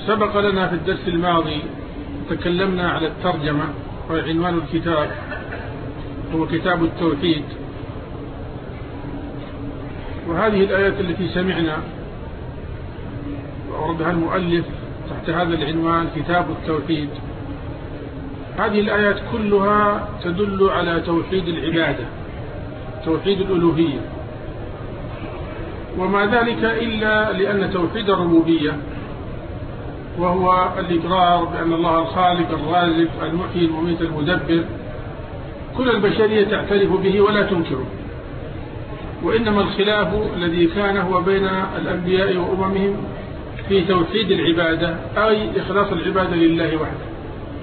سبق لنا في الدرس الماضي تكلمنا على الترجمة، وعنوان الكتاب هو كتاب التوحيد. وهذه الآيات التي سمعنا وأوردها المؤلف تحت هذا العنوان كتاب التوحيد، هذه الآيات كلها تدل على توحيد العبادة، توحيد الألوهية، وما ذلك إلا لأن توحيد الربوبية وهو الإقرار بأن الله الخالق الرازق المحيي المميت المدبر كل البشرية تعترف به ولا تنكره، وإنما الخلاف الذي كان هو بين الأنبياء وأممهم في توحيد العبادة، أي إخلاص العبادة لله وحده.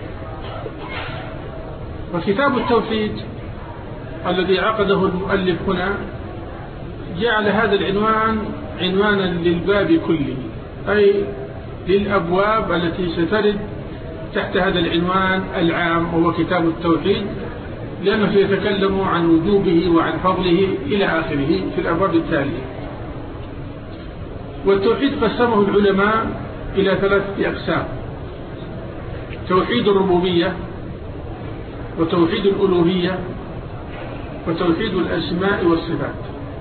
وكتاب التوحيد الذي عقده المؤلف هنا جعل هذا العنوان عنوانا للباب كله، أي للأبواب التي سترد تحت هذا العنوان العام وهو كتاب التوحيد، لأنه سيتكلم عن وجوبه وعن فضله إلى آخره في الأبواب التالية. والتوحيد قسمه العلماء إلى 3 أقسام: توحيد الربوبية، وتوحيد الألوهية، وتوحيد الأسماء والصفات.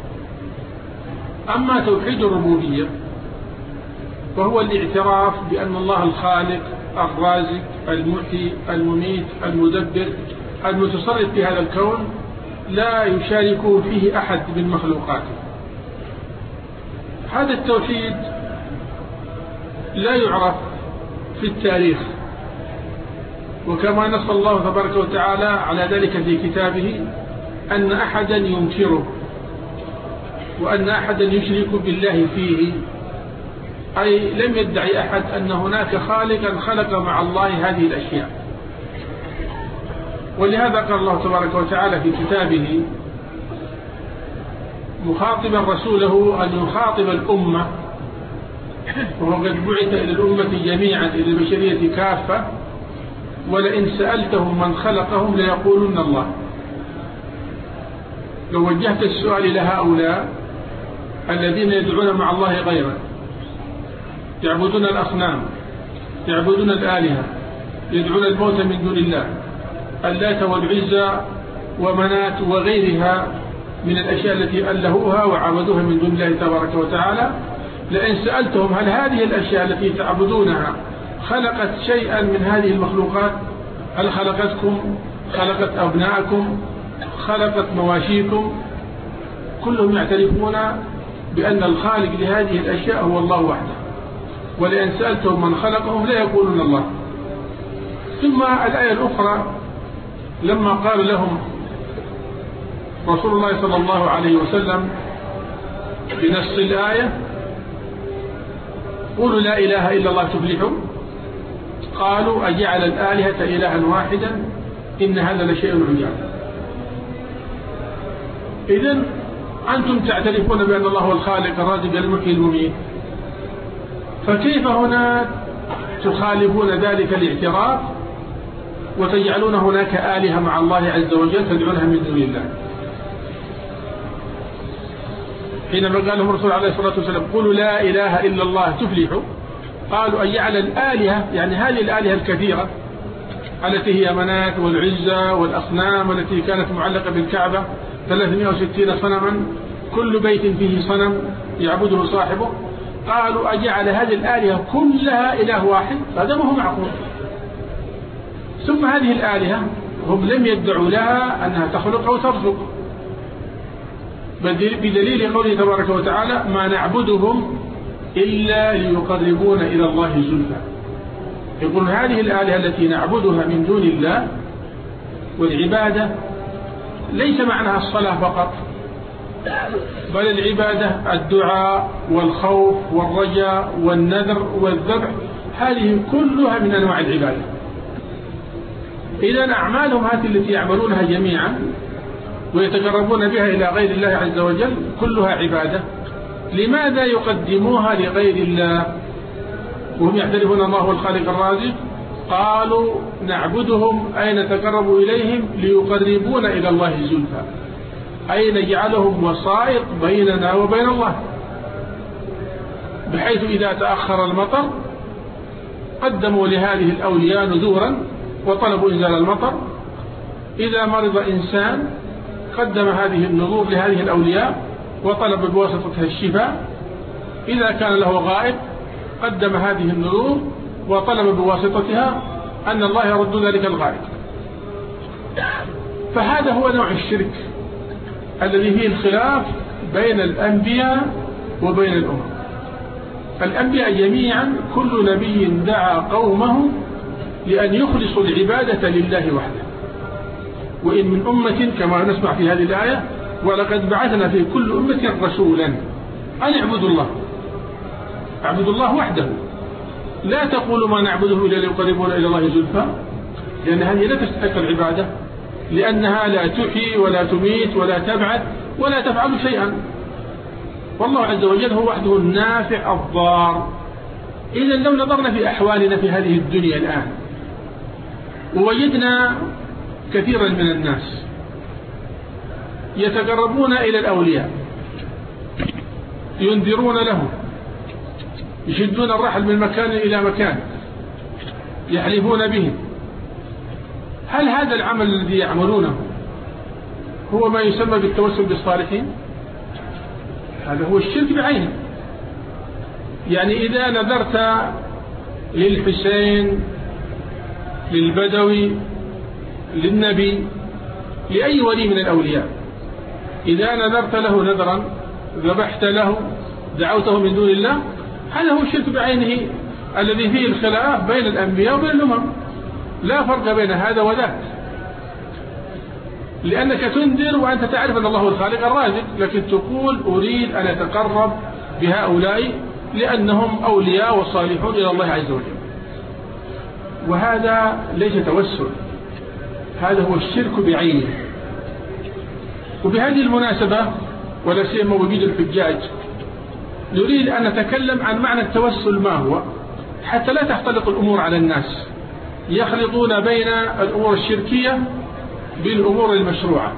أما توحيد الربوبية وهو الاعتراف بأن الله الخالق الرازق المحيي المميت المدبر المتصرف في هذا الكون لا يشارك فيه أحد من مخلوقاته. هذا التوحيد لا يعرف في التاريخ، وكما نص الله تبارك وتعالى على ذلك في كتابه أن أحدا ينكره وأن أحدا يشرك بالله فيه، أي لم يدعي أحد أن هناك خالقا خلق مع الله هذه الأشياء. ولهذا قال الله تبارك وتعالى في كتابه مخاطبا رسوله أن يخاطب الأمة، وهو قد بعث إلى الأمة جميعا إلى البشرية كافة: ولئن سألتهم من خلقهم ليقولن الله. لو وجهت السؤال لهؤلاء الذين يدعون مع الله غيره، يعبدون الأصنام، يعبدون الآلهة، يدعون الموت من دون الله، اللات والعزى ومنات وغيرها من الأشياء التي ألهوها وعبدوها من دون الله تبارك وتعالى، لئن سألتهم هل هذه الأشياء التي تعبدونها خلقت شيئا من هذه المخلوقات؟ هل خلقتكم؟ خلقت أبناءكم؟ خلقت مواشيكم؟ كلهم يعترفون بأن الخالق لهذه الأشياء هو الله وحده. ولئن سألتهم من خلقهم لا يقولون الله. ثم الآية الأخرى لما قال لهم رسول الله صلى الله عليه وسلم بنص الآية: قولوا لا إله إلا الله تفلحوا، قالوا أجعل الآلهة إلها واحدا إن هذا لشيء عجاب. إذن أنتم تعترفون بأن الله هو الخالق الرازق المحيي المميت، فكيف هنا تخالفون ذلك الاعتراف وتجعلون هناك آلهة مع الله عز وجل تدعونها من دون الله؟ حينما قال لهم الرسول عليه الصلاة والسلام: قولوا لا إله إلا الله تفلحوا، قالوا أجعل الآلهة، يعني هذه الآلهة الكثيرة التي هي منات والعزى والأصنام التي كانت معلقة بالكعبة 360 صنما كل بيت فيه صنم يعبده صاحبه، قالوا أجعل هذه الآلهة كلها إله واحد؟ هذا ما هو معقول. ثم هذه الآلهة هم لم يدعوا لها أنها تخلق أو ترزق، بدليل قوله تبارك وتعالى: ما نعبدهم إلا ليقربون إلى الله زلفى. يقول هذه الآلهة التي نعبدها من دون الله، والعبادة ليس معناها الصلاة فقط، بل العبادة الدعاء والخوف والرجاء والنذر والذبح، هذه كلها من أنواع العبادة. إذن أعمالهم هذه التي يعملونها جميعا ويتقربون بها إلى غير الله عز وجل كلها عبادة. لماذا يقدموها لغير الله وهم يعترفون الله هو الخالق الرازق؟ قالوا نعبدهم أي نتقرب إليهم ليقربونا إلى الله زلفى، أي نجعلهم وسائط بيننا وبين الله، بحيث إذا تأخر المطر قدموا لهذه الأولياء نذورا وطلبوا إنزال المطر. إذا مرض إنسان قدم هذه النذور لهذه الأولياء وطلب بواسطتها الشفاء. إذا كان له غائب قدم هذه النذور وطلب بواسطتها أن الله يرد ذلك الغائب. فهذا هو نوع الشرك الذي فيه الخلاف بين الأنبياء وبين الأمم. الأنبياء جميعا كل نبي دعا قومه لأن يخلصوا العبادة لله وحده. وإن من أمة كما نسمع في هذه الآية ولقد بعثنا في كل أمة رسولا أن اعبدوا الله. اعبدوا الله وحده، لا تقولوا ما نعبده إلا ليقربونا إلى الله زلفى، لأن هذه لا تستحق العبادة، لأنها لا تحيي ولا تميت ولا تبعث ولا تفعل شيئا. والله عز وجل هو وحده النافع الضار. إذا لو نظرنا في أحوالنا في هذه الدنيا الآن ووجدنا كثيرا من الناس يتقربون إلى الأولياء، ينذرون لهم، يشدون الرحل من مكان إلى مكان، يحلفون بهم. هل هذا العمل الذي يعملونه هو ما يسمى بالتوسل بالصالحين؟ هذا هو الشرك بعينه. يعني إذا نذرت للحسين، للبدوي، للنبي، لأي ولي من الأولياء، إذا نذرت له نذرا، ذبحت له، دعوته من دون الله، هذا هو الشرك بعينه الذي فيه الخلاف بين الأنبياء وبين الأمم. لا فرق بين هذا وذاك، لأنك تنذر وأنت تعرف أن الله هو الخالق الرازق، لكن تقول أريد أن أتقرب بهؤلاء لأنهم أولياء وصالحون إلى الله عز وجل. وهذا ليس توسل، هذا هو الشرك بعينه. وبهذه المناسبة ولا سيما وجود الحجاج نريد أن نتكلم عن معنى التوسل ما هو، حتى لا تختلط الأمور على الناس، يخلطون بين الأمور الشركية بالأمور المشروعة.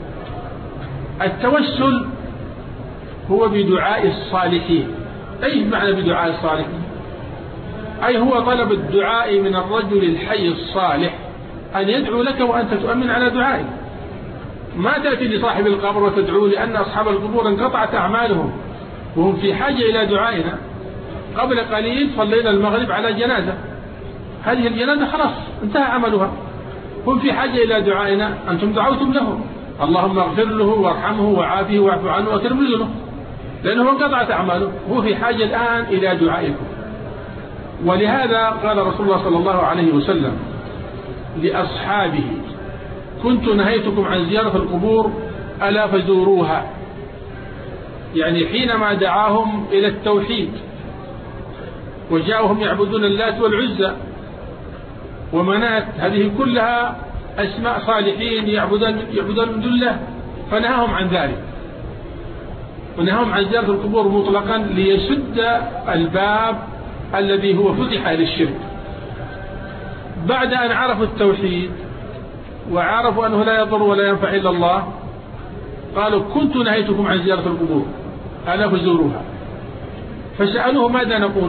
التوسل هو بدعاء الصالحين. أي معنى بدعاء الصالحين؟ أي هو طلب الدعاء من الرجل الحي الصالح أن يدعو لك وأنت تؤمن على دعائه. ما تأتي لصاحب القبر وتدعو، لأن أصحاب القبور انقطعت أعمالهم وهم في حاجة إلى دعائنا. قبل قليل صلينا المغرب على جنازة، هذه الجنازة خلاص انتهى عملها، هم في حاجة إلى دعائنا، أنتم دعوتم له اللهم اغفر له وارحمه وعافه واعف عنه واكرم نزله، لأنه انقطعت أعماله، هو في حاجة الآن إلى دعائكم. ولهذا قال رسول الله صلى الله عليه وسلم لأصحابه كنت نهيتكم عن زيارة القبور ألا فزوروها. يعني حينما دعاهم إلى التوحيد وجاءهم يعبدون اللات والعزى ومنات، هذه كلها أسماء صالحين يعبدون من دون الله، فنهاهم عن ذلك ونهاهم عن زيارة القبور مطلقا ليسد الباب الذي هو فتح للشرك. بعد أن عرفوا التوحيد وعرفوا أنه لا يضر ولا ينفع إلا الله، قالوا كنت نهيتكم عن زيارة القبور ألا فزوروها. فسألوه ماذا نقول؟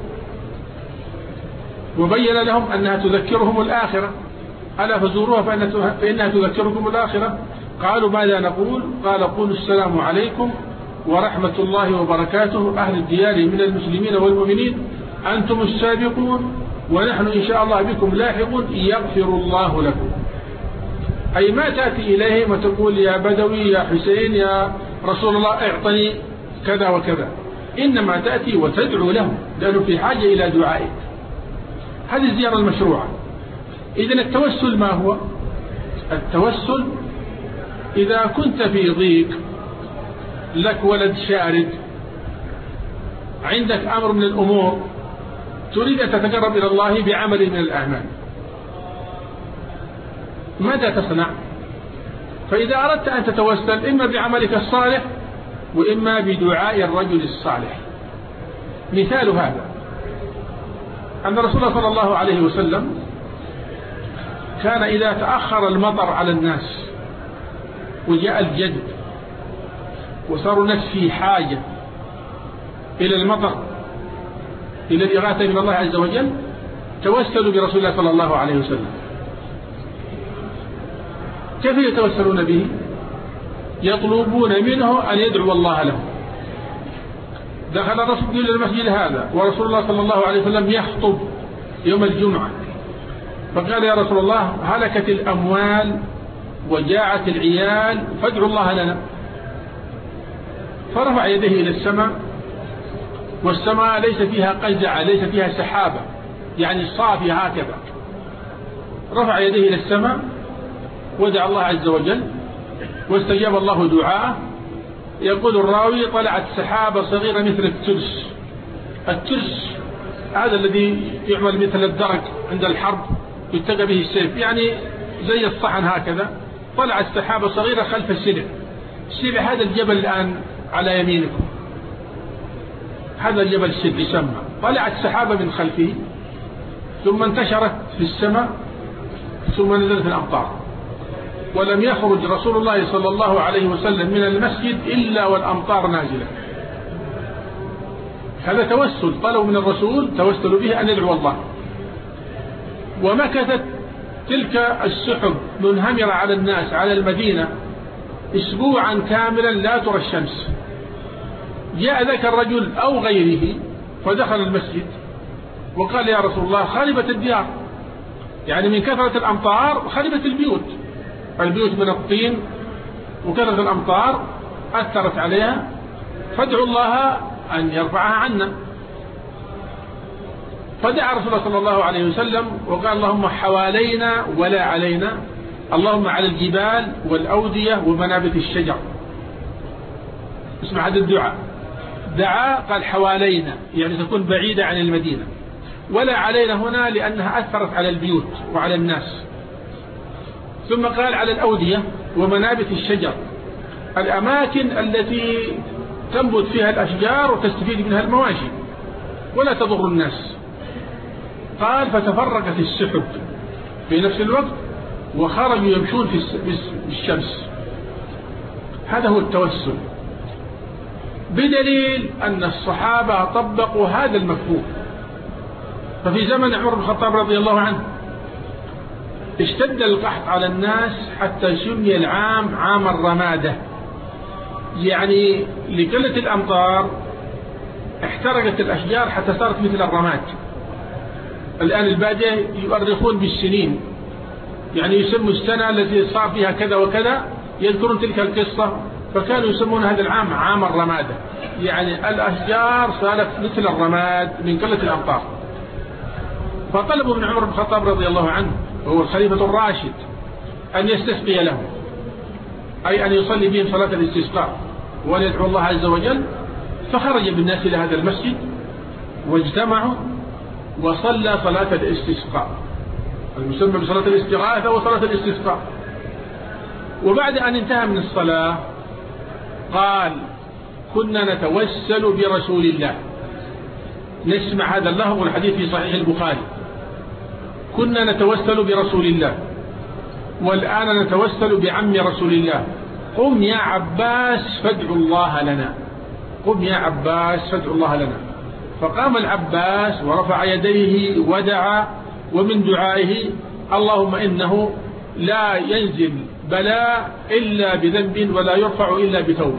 وبين لهم أنها تذكرهم الآخرة، ألا فزوروها فإنها تذكركم الآخرة. قالوا ماذا نقول؟ قال قولوا السلام عليكم ورحمة الله وبركاته أهل الديار من المسلمين والمؤمنين، أنتم السابقون ونحن إن شاء الله بكم لاحقون يغفر الله لكم. أي ما تأتي إليهم وتقول يا بدوي يا حسين يا رسول الله اعطني كذا وكذا، إنما تأتي وتدعو لهم لأنه في حاجة إلى دعائك. هذه الزيارة المشروعة. إذن التوسل ما هو؟ التوسل إذا كنت في ضيق، لك ولد شارد، عندك أمر من الأمور، تريد أن تتقرب إلى الله بعمل من الأعمال، ماذا تصنع؟ فإذا أردت أن تتوسل إما بعملك الصالح وإما بدعاء الرجل الصالح. مثال هذا أن رسول الله صلى الله عليه وسلم كان إذا تأخر المطر على الناس وجاء الجد وصاروا الناس في حاجة إلى المطر، إلى الإغاثة من الله عز وجل، توسلوا برسول الله صلى الله عليه وسلم. كيف يتوسلون به؟ يطلبون منه أن يدعو الله له. دخل الرسول إلى المسجد هذا ورسول الله صلى الله عليه وسلم يخطب يوم الجمعة، فقال يا رسول الله هلكت الأموال وجاعت العيال فادعوا الله لنا. فرفع يديه إلى السماء، والسماء ليس فيها قزعة، ليس فيها سحابة، يعني صافي هكذا. رفع يديه إلى السماء ودعا الله عز وجل واستجاب الله دعاءه. يقول الراوي طلعت سحابة صغيرة مثل الترس. الترس هذا الذي يعمل مثل الدرج عند الحرب يتقى به السيف، يعني زي الصحن هكذا. طلعت سحابة صغيرة خلف السلع. السلع هذا الجبل الآن على يمينكم، هذا الجبل السلع يسمى. طلعت سحابة من خلفه ثم انتشرت في السماء ثم نزلت الأمطار، ولم يخرج رسول الله صلى الله عليه وسلم من المسجد إلا والأمطار نازلة. هذا توسل، طلبوا من الرسول توسلوا به أن يدعو الله. ومكثت تلك السحب منهمرة على الناس على المدينة أسبوعا كاملا لا ترى الشمس. جاء ذاك الرجل أو غيره فدخل المسجد وقال يا رسول الله خربت الديار، يعني من كثرة الأمطار خربت البيوت من الطين، وكثرة الأمطار أثرت عليها، فادعوا الله أن يرفعها عنا. فدعا رسول الله صلى الله عليه وسلم وقال اللهم حوالينا ولا علينا، اللهم على الجبال والأودية ومنابت الشجر. اسمع هذا الدعاء، دعا قال حوالينا يعني تكون بعيدة عن المدينة، ولا علينا هنا لأنها أثرت على البيوت وعلى الناس. ثم قال على الأودية ومنابت الشجر، الأماكن التي تنبت فيها الأشجار وتستفيد منها المواشي ولا تضر الناس. قال فتفرقت السحب في نفس الوقت وخرجوا يمشون في الشمس. هذا هو التوسل، بدليل أن الصحابة طبقوا هذا المفهوم. ففي زمن عمر بن الخطاب رضي الله عنه اشتد القحط على الناس حتى سمي العام عام الرمادة، يعني لقلة الأمطار احترقت الأشجار حتى صارت مثل الرماد. الآن البادية يؤرخون بالسنين، يعني يسموا السنة التي صار فيها كذا وكذا، يذكرون تلك القصة، فكانوا يسمون هذا العام عام الرمادة، يعني الأشجار صارت مثل الرماد من قلة الأمطار. فطلبوا من عمر بن الخطاب رضي الله عنه وهو الخليفة الراشد أن يستسقي لهم، أي أن يصلي بهم صلاة الاستسقاء وأن يدعو الله عز وجل. فخرج بالناس إلى هذا المسجد واجتمعوا وصلى صلاة الاستسقاء المسمى بصلاة الاستغاثة وصلاة الاستسقاء. وبعد أن انتهى من الصلاة قال كنا نتوسل برسول الله. نسمع هذا اللفظ والحديث في صحيح البخاري، كنا نتوسل برسول الله والآن نتوسل بعم رسول الله، قم يا عباس فادعوا الله لنا، قم يا عباس فادعوا الله لنا. فقام العباس ورفع يديه ودعا، ومن دعائه اللهم إنه لا ينزل بلاء إلا بذنب ولا يرفع إلا بتوبة.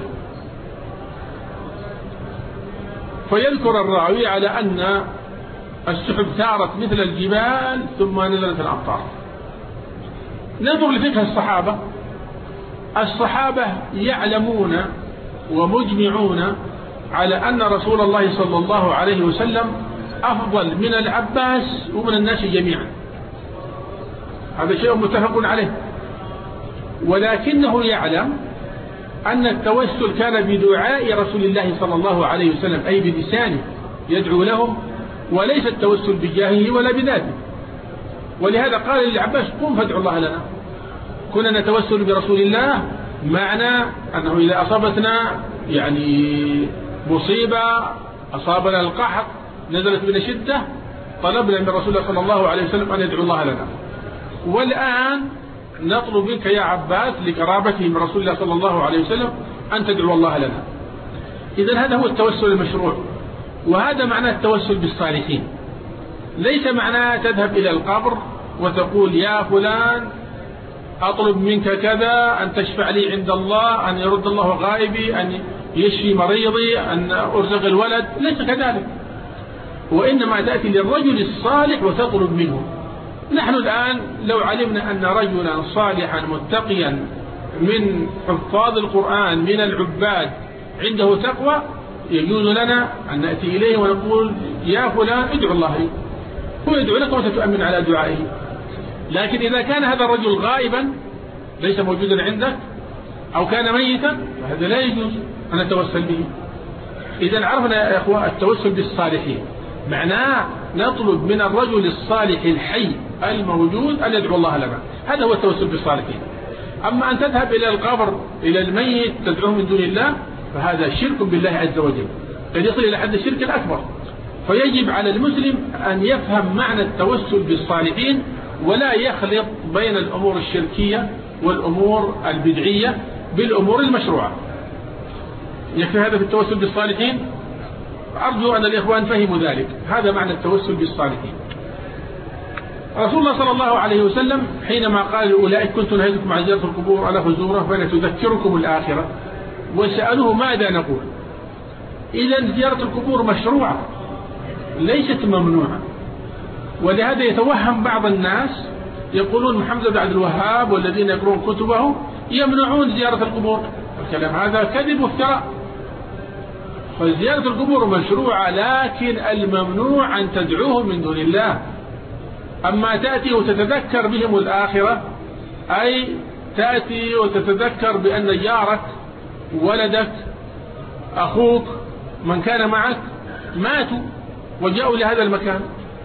فيذكر الراوي على أن السحب ثارت مثل الجبال ثم نزلت الأمطار. ننظر لفقه الصحابة. الصحابة يعلمون ومجمعون على أن رسول الله صلى الله عليه وسلم أفضل من العباس ومن الناس جميعا، هذا شيء متفق عليه. ولكنه يعلم أن التوسل كان بدعاء رسول الله صلى الله عليه وسلم، أي بلسانه يدعو لهم، وليس التوسل بجاهه ولا بذاته. ولهذا قال للعباس قم فادعوا الله لنا. كنا نتوسل برسول الله معنى أنه إذا أصابتنا يعني مصيبة، أصابنا القحط، نزلت بنا شدة، طلبنا من رسول الله صلى الله عليه وسلم أن يدعو الله لنا. والآن نطلب منك يا عباس لقرابته من رسول الله صلى الله عليه وسلم أن تدعو الله لنا. إذن هذا هو التوسل المشروع، وهذا معنى التوسل بالصالحين. ليس معناه تذهب إلى القبر وتقول يا فلان أطلب منك كذا، أن تشفع لي عند الله، أن يرد الله غائبي، أن يشفي مريضي، أن أرزق الولد. ليس كذلك، وإنما تأتي للرجل الصالح وتطلب منه. نحن الآن لو علمنا أن رجلا صالحا متقيا من حفاظ القرآن من العباد عنده تقوى، يجوز لنا أن نأتي إليه ونقول يا فلان ادعو الله لي، هو يدعو لك وتتؤمن على دعائه. لكن إذا كان هذا الرجل غائبا ليس موجودا عندك أو كان ميتا فهذا لا يجوز أن نتوسل به. إذا عرفنا يا إخوة التوسل بالصالحين معناه نطلب من الرجل الصالح الحي الموجود أن يدعو الله لنا، هذا هو التوسل بالصالحين. أما أن تذهب إلى القبر إلى الميت تدعوه من دون الله فهذا شرك بالله عز وجل، قد يصل إلى حد الشرك الأكبر. فيجب على المسلم أن يفهم معنى التوسل بالصالحين ولا يخلط بين الأمور الشركية والأمور البدعية بالأمور المشروعة. يكفي هذا في التوسل بالصالحين. أرجو أن الإخوان فهموا ذلك. هذا معنى التوسل بالصالحين. رسول الله صلى الله عليه وسلم حينما قال أولئك كنت نهيتكم عن زيارة القبور ألا فزوره فإن تذكركم الآخرة، وسألوه ماذا نقول؟ إذا زيارة القبور مشروعة ليست ممنوعة. ولهذا يتوهم بعض الناس يقولون محمد بن عبد الوهاب والذين يقرؤون كتبه يمنعون زيارة القبور. الكلام هذا كذب وافتراء. فزيارة القبور مشروعة، لكن الممنوع أن تدعوهم من دون الله. أما تأتي وتتذكر بهم الآخرة، أي تأتي وتتذكر بأن جارك ولدك أخوك من كان معك ماتوا وجاءوا لهذا المكان،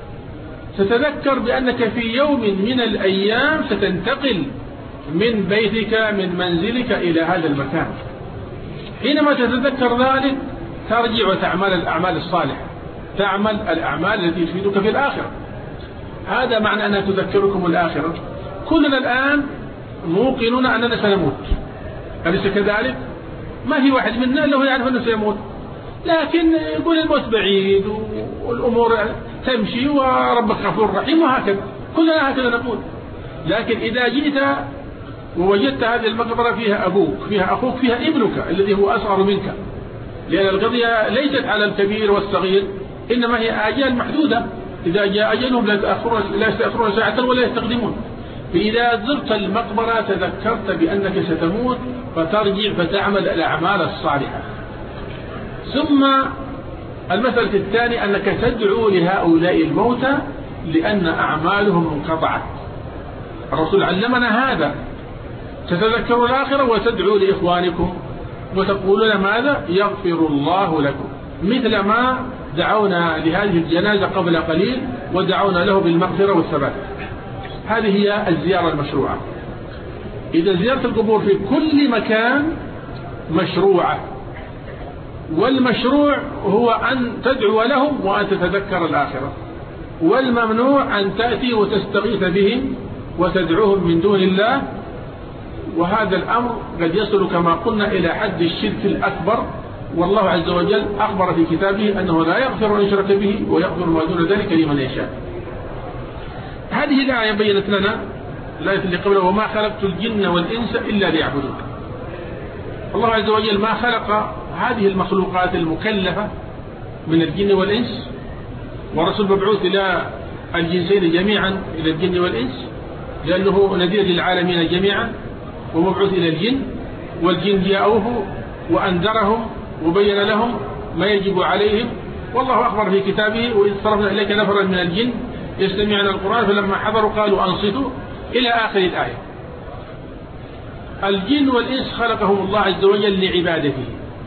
تتذكر بأنك في يوم من الأيام ستنتقل من بيتك من منزلك إلى هذا المكان. حينما تتذكر ذلك ترجع وتعمل الأعمال الصالحة، تعمل الأعمال التي تفيدك في الآخرة. هذا معنى أنها تذكركم الآخرة. كلنا الآن موقنون أننا سنموت، أليس كذلك؟ ما في واحد منا إلا هو يعرف أنه سيموت، لكن يقول الموت بعيد والأمور تمشي وربك غفور رحيم وهكذا، كلنا هكذا نقول. لكن إذا جئت ووجدت هذه المقبرة فيها أبوك فيها أخوك فيها ابنك الذي هو أصغر منك، لأن القضية ليست على الكبير والصغير، إنما هي آجال محدودة، إذا جاء أجلهم لا يستأخرون ساعة ولا يستقدمون. فإذا زرت المقبرة تذكرت بأنك ستموت فترجع فتعمل الأعمال الصالحة. ثم المسألة الثانية أنك تدعو لهؤلاء الموتى لأن أعمالهم انقطعت. الرسول علمنا هذا، تتذكروا الآخرة وتدعو لإخوانكم وتقولون ماذا؟ يغفر الله لكم، مثل ما دعونا لهذه الجنازة قبل قليل ودعونا له بالمغفرة والثبات. هذه هي الزيارة المشروعة. إذا زيارة القبور في كل مكان مشروعة، والمشروع هو أن تدعو لهم وأن تتذكر الآخرة، والممنوع أن تأتي وتستغيث بهم وتدعوهم من دون الله. وهذا الأمر قد يصل كما قلنا إلى حد الشرك الأكبر، والله عز وجل أخبر في كتابه أنه لا يغفر أن يشرك به ويغفر ما دون ذلك لمن يشاء. هذه الآية بيّنت لنا الآية اللي قبلها وما خلقت الجن والإنس إلا ليعبدون. الله عز وجل ما خلق هذه المخلوقات المكلفة من الجن والإنس، والرسول مبعوث إلى الجنسين جميعا، إلى الجن والإنس، لأنه نذير للعالمين جميعا، ومبعوث إلى الجن، والجن جاءوه وأنذرهم وبين لهم ما يجب عليهم. والله أخبر في كتابه وإذ صرفنا إليك نفرا من الجن يستمعون القرآن فلما حضروا قالوا أنصتوا إلى آخر الآية. الجن والإنس خلقهم الله عز وجل لعبادته،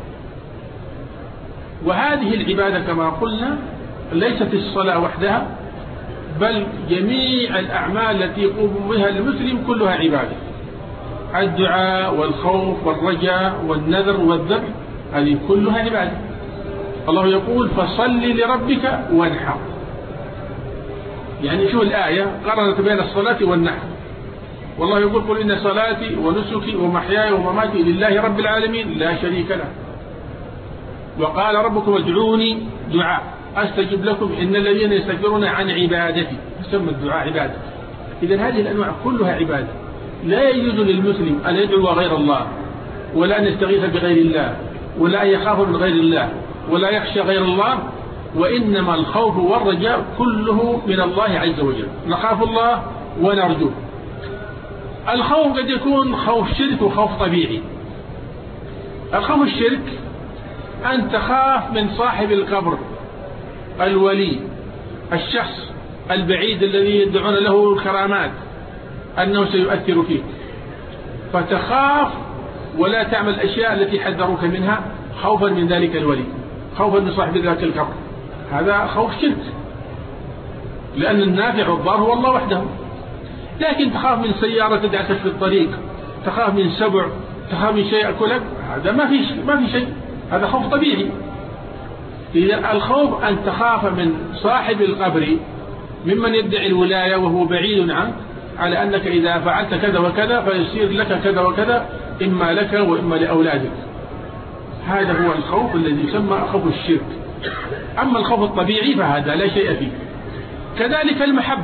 وهذه العبادة كما قلنا ليست الصلاة وحدها، بل جميع الأعمال التي يقوم بها المسلم كلها عبادة. الدعاء والخوف والرجاء والنذر والذبح هذه كلها عبادة. الله يقول فصل لربك وانحر. يعني شو الآية قرنت بين الصلاة والنحر. والله يقول قل إن صلاتي ونسكي ومحياي ومماتي لله رب العالمين لا شريك له. وقال ربكم ادعوني دعاء. أستجب لكم إن الذين يستكبرون عن عبادتي، يسمى الدعاء عبادة. إذن هذه الأنواع كلها عبادة. لا يجوز للمسلم أن يدعو غير الله، ولا أن يستغيث بغير الله، ولا أن يخاف من غير الله، ولا يخشى غير الله، وإنما الخوف والرجاء كله من الله عز وجل. نخاف الله ونرجوه. الخوف قد يكون خوف شرك وخوف طبيعي. الخوف الشرك أن تخاف من صاحب القبر، الولي، الشخص البعيد الذي يدعون له الكرامات، أنه سيؤثر فيك، فتخاف ولا تعمل الأشياء التي حذروك منها خوفا من ذلك الولي، خوفا من صاحب ذاك القبر. هذا خوف شرك، لأن النافع والضار هو الله وحده. لكن تخاف من سيارة تدعسك في الطريق، تخاف من سبع، تخاف من شيء يأكلك، هذا ما في شيء، هذا خوف طبيعي. إذا الخوف أن تخاف من صاحب القبر ممن يدعي الولاية وهو بعيد عنك، على أنك إذا فعلت كذا وكذا فيصير لك كذا وكذا، إما لك وإما لأولادك. هذا هو الخوف الذي يسمى خوف الشرك. أما الخوف الطبيعي فهذا لا شيء فيه. كذلك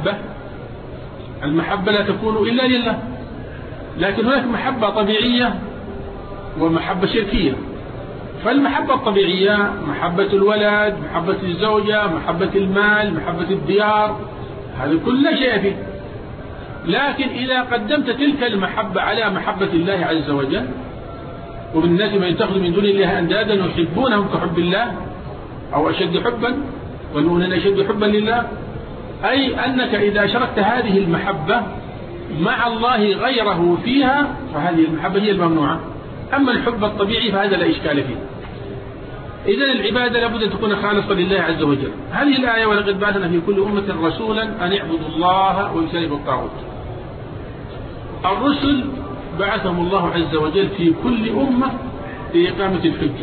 المحبة لا تكون إلا لله، لكن هناك محبة طبيعية ومحبة شركية. فالمحبة الطبيعية محبة الولد، محبة الزوجة، محبة المال، محبة الديار، هذا كل لا شيء فيه. لكن إذا قدمت تلك المحبة على محبة الله عز وجل، ومن الناس من يتخذ من دون الله أندادا يحبونهم كحب الله أو أشد حبا، والمؤمنون أشد حبا لله، أي أنك إذا شركت هذه المحبة مع الله غيره فيها فهذه المحبة هي الممنوعة. أما الحب الطبيعي فهذا لا إشكال فيه. إذن العبادة لابد أن تكون خالصة لله عز وجل. هذه الآية ولقد بعثنا في كل أمة رسولا أن يعبدوا الله ويجتنبوا الطاغوت. الرسل بعثهم الله عز وجل في كل أمة لإقامة الحجة.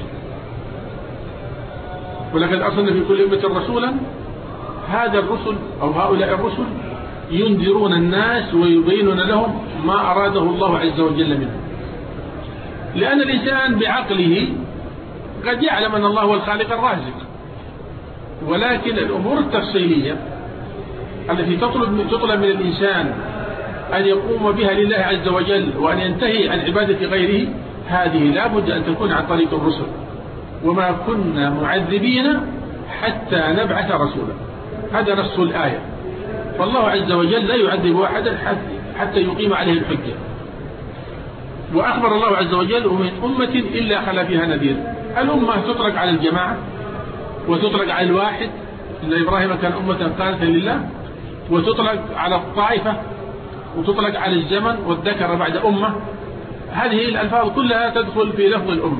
ولقد أرسلنا في كل أمة رسولا، هذا الرسل أو هؤلاء الرسل ينذرون الناس ويبينون لهم ما أراده الله عز وجل منهم. لأن الإنسان بعقله قد يعلم أن الله هو الخالق الرازق، ولكن الأمور التفصيلية التي تطلب من الإنسان أن يقوم بها لله عز وجل وأن ينتهي عن عبادة غيره، هذه لا بد أن تكون عن طريق الرسل. وما كنا معذبين حتى نبعث رسولا، هذا نص الآية. فالله عز وجل لا يعذب أحدا حتى يقيم عليه الحجة. وأخبر الله عز وجل ومن أمة إلا خلا فيها نذير. الأمة تطلق على الجماعة، وتطلق على الواحد، إن إبراهيم كان أمة قانتا لله، وتطلق على الطائفة، وتطلق على الزمن والذكر بعد أمة. هذه الألفاظ كلها تدخل في لفظ الأمة.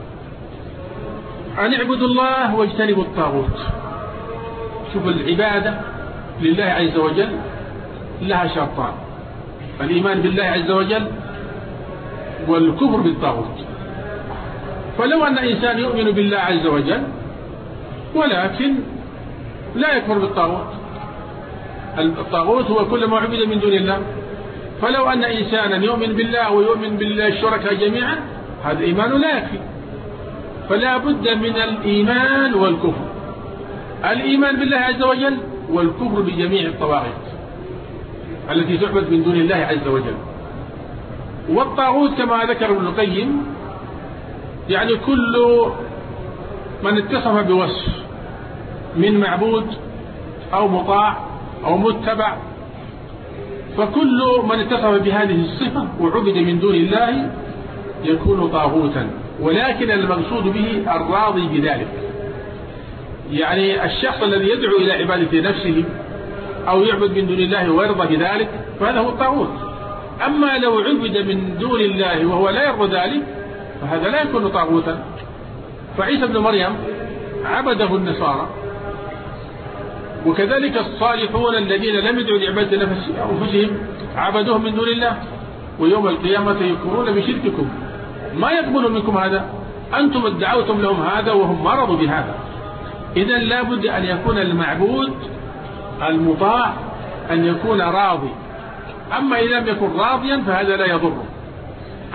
أن اعبدوا الله واجتنبوا الطاغوت. شوف، العبادة لله عز وجل لها شرطان: الإيمان بالله عز وجل والكفر بالطاغوت. فلو أن إنسان يؤمن بالله عز وجل ولكن لا يكفر بالطاغوت، الطاغوت هو كل ما عبد من دون الله. فلو أن إنسانا يؤمن بالله ويؤمن بالله الشركاء جميعا، هذا إيمان لا يكفي. فلا بد من الإيمان والكفر، الإيمان بالله عز وجل والكفر بجميع الطواغيت التي تعبد من دون الله عز وجل. والطاغوت كما ذكر ابن القيم يعني كل من اتصف بوصف من معبود أو مطاع أو متبع، فكل من اتصف بهذه الصفة وعبد من دون الله يكون طاغوتا. ولكن المقصود به الراضي بذلك، يعني الشخص الذي يدعو إلى عبادة نفسه أو يعبد من دون الله ويرضى بذلك فهذا هو الطاغوت. أما لو عبد من دون الله وهو لا يرضى ذلك فهذا لا يكون طاغوتا. فعيسى ابن مريم عبده النصارى، وكذلك الصالحون الذين لم يدعوا لعبادة أنفسهم عبدوهم من دون الله، ويوم القيامة يكفرون بشرككم ما يقبل منكم هذا، أنتم ادعوتم لهم هذا وهم ما رضوا بهذا. إذن لا بد أن يكون المعبود المطاع أن يكون راضي، أما إذا لم يكن راضيا فهذا لا يضره.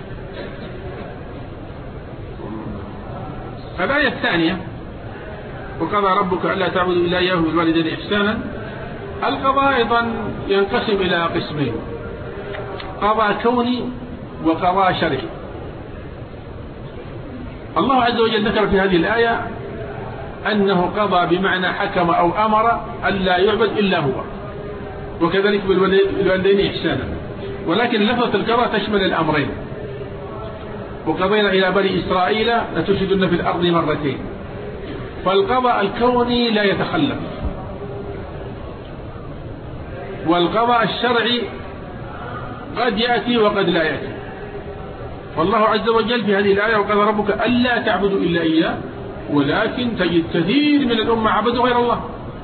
الآية الثانية وقضى ربك ألا تعبدوا إلا إياه وبالوالدين إحسانا. القضاء أيضا ينقسم إلى قسمين: قضاء كوني وقضاء شرعي. الله عز وجل ذكر في هذه الآية أنه قضى بمعنى حكم أو أمر ألا يعبد إلا هو، وكذلك بالوالدين إحسانا، ولكن لفظة القضاء تشمل الأمرين. وقضينا إلى بني إسرائيل لتفسدن في الأرض مرتين. فالقضاء الكوني لا يتخلف، والقضاء الشرعي قد يأتي وقد لا يأتي. والله عز وجل في هذه الآية وقال ربك ألا تعبدوا إلا إياه، ولكن تجد كثير من الأمة عبدوا غير الله.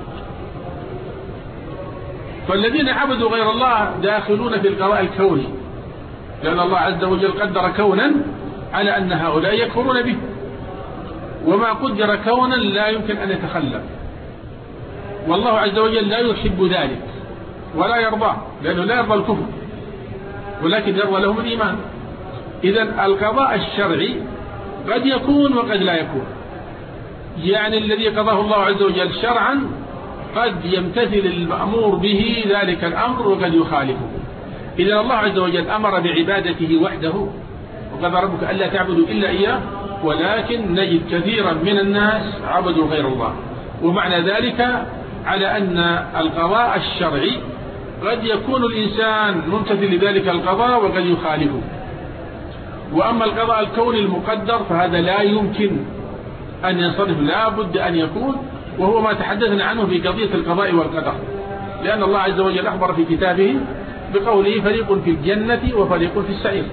فالذين عبدوا غير الله داخلون في القضاء الكوني، لأن الله عز وجل قدر كونا على أن هؤلاء يكفرون به، وما قدر كونا لا يمكن أن يتخلف. والله عز وجل لا يحب ذلك ولا يرضاه، لأنه لا يرضى الكفر ولكن يرضى لهم الإيمان. إذن القضاء الشرعي قد يكون وقد لا يكون، يعني الذي قضاه الله عز وجل شرعا قد يمتثل المأمور به ذلك الأمر وقد يخالفه. إذن الله عز وجل أمر بعبادته وحده، وقضى ربك ألا تعبدوا إلا إياه، ولكن نجد كثيرا من الناس عبدوا غير الله. ومعنى ذلك على أن القضاء الشرعي قد يكون الإنسان ممتثل لذلك القضاء وقد يخالفه. وأما القضاء الكوني المقدر فهذا لا يمكن أن ينصرف، لا بد أن يكون، وهو ما تحدثنا عنه في قضية القضاء والقدر، لأن الله عز وجل أخبر في كتابه بقوله فريق في الجنة وفريق في السعير.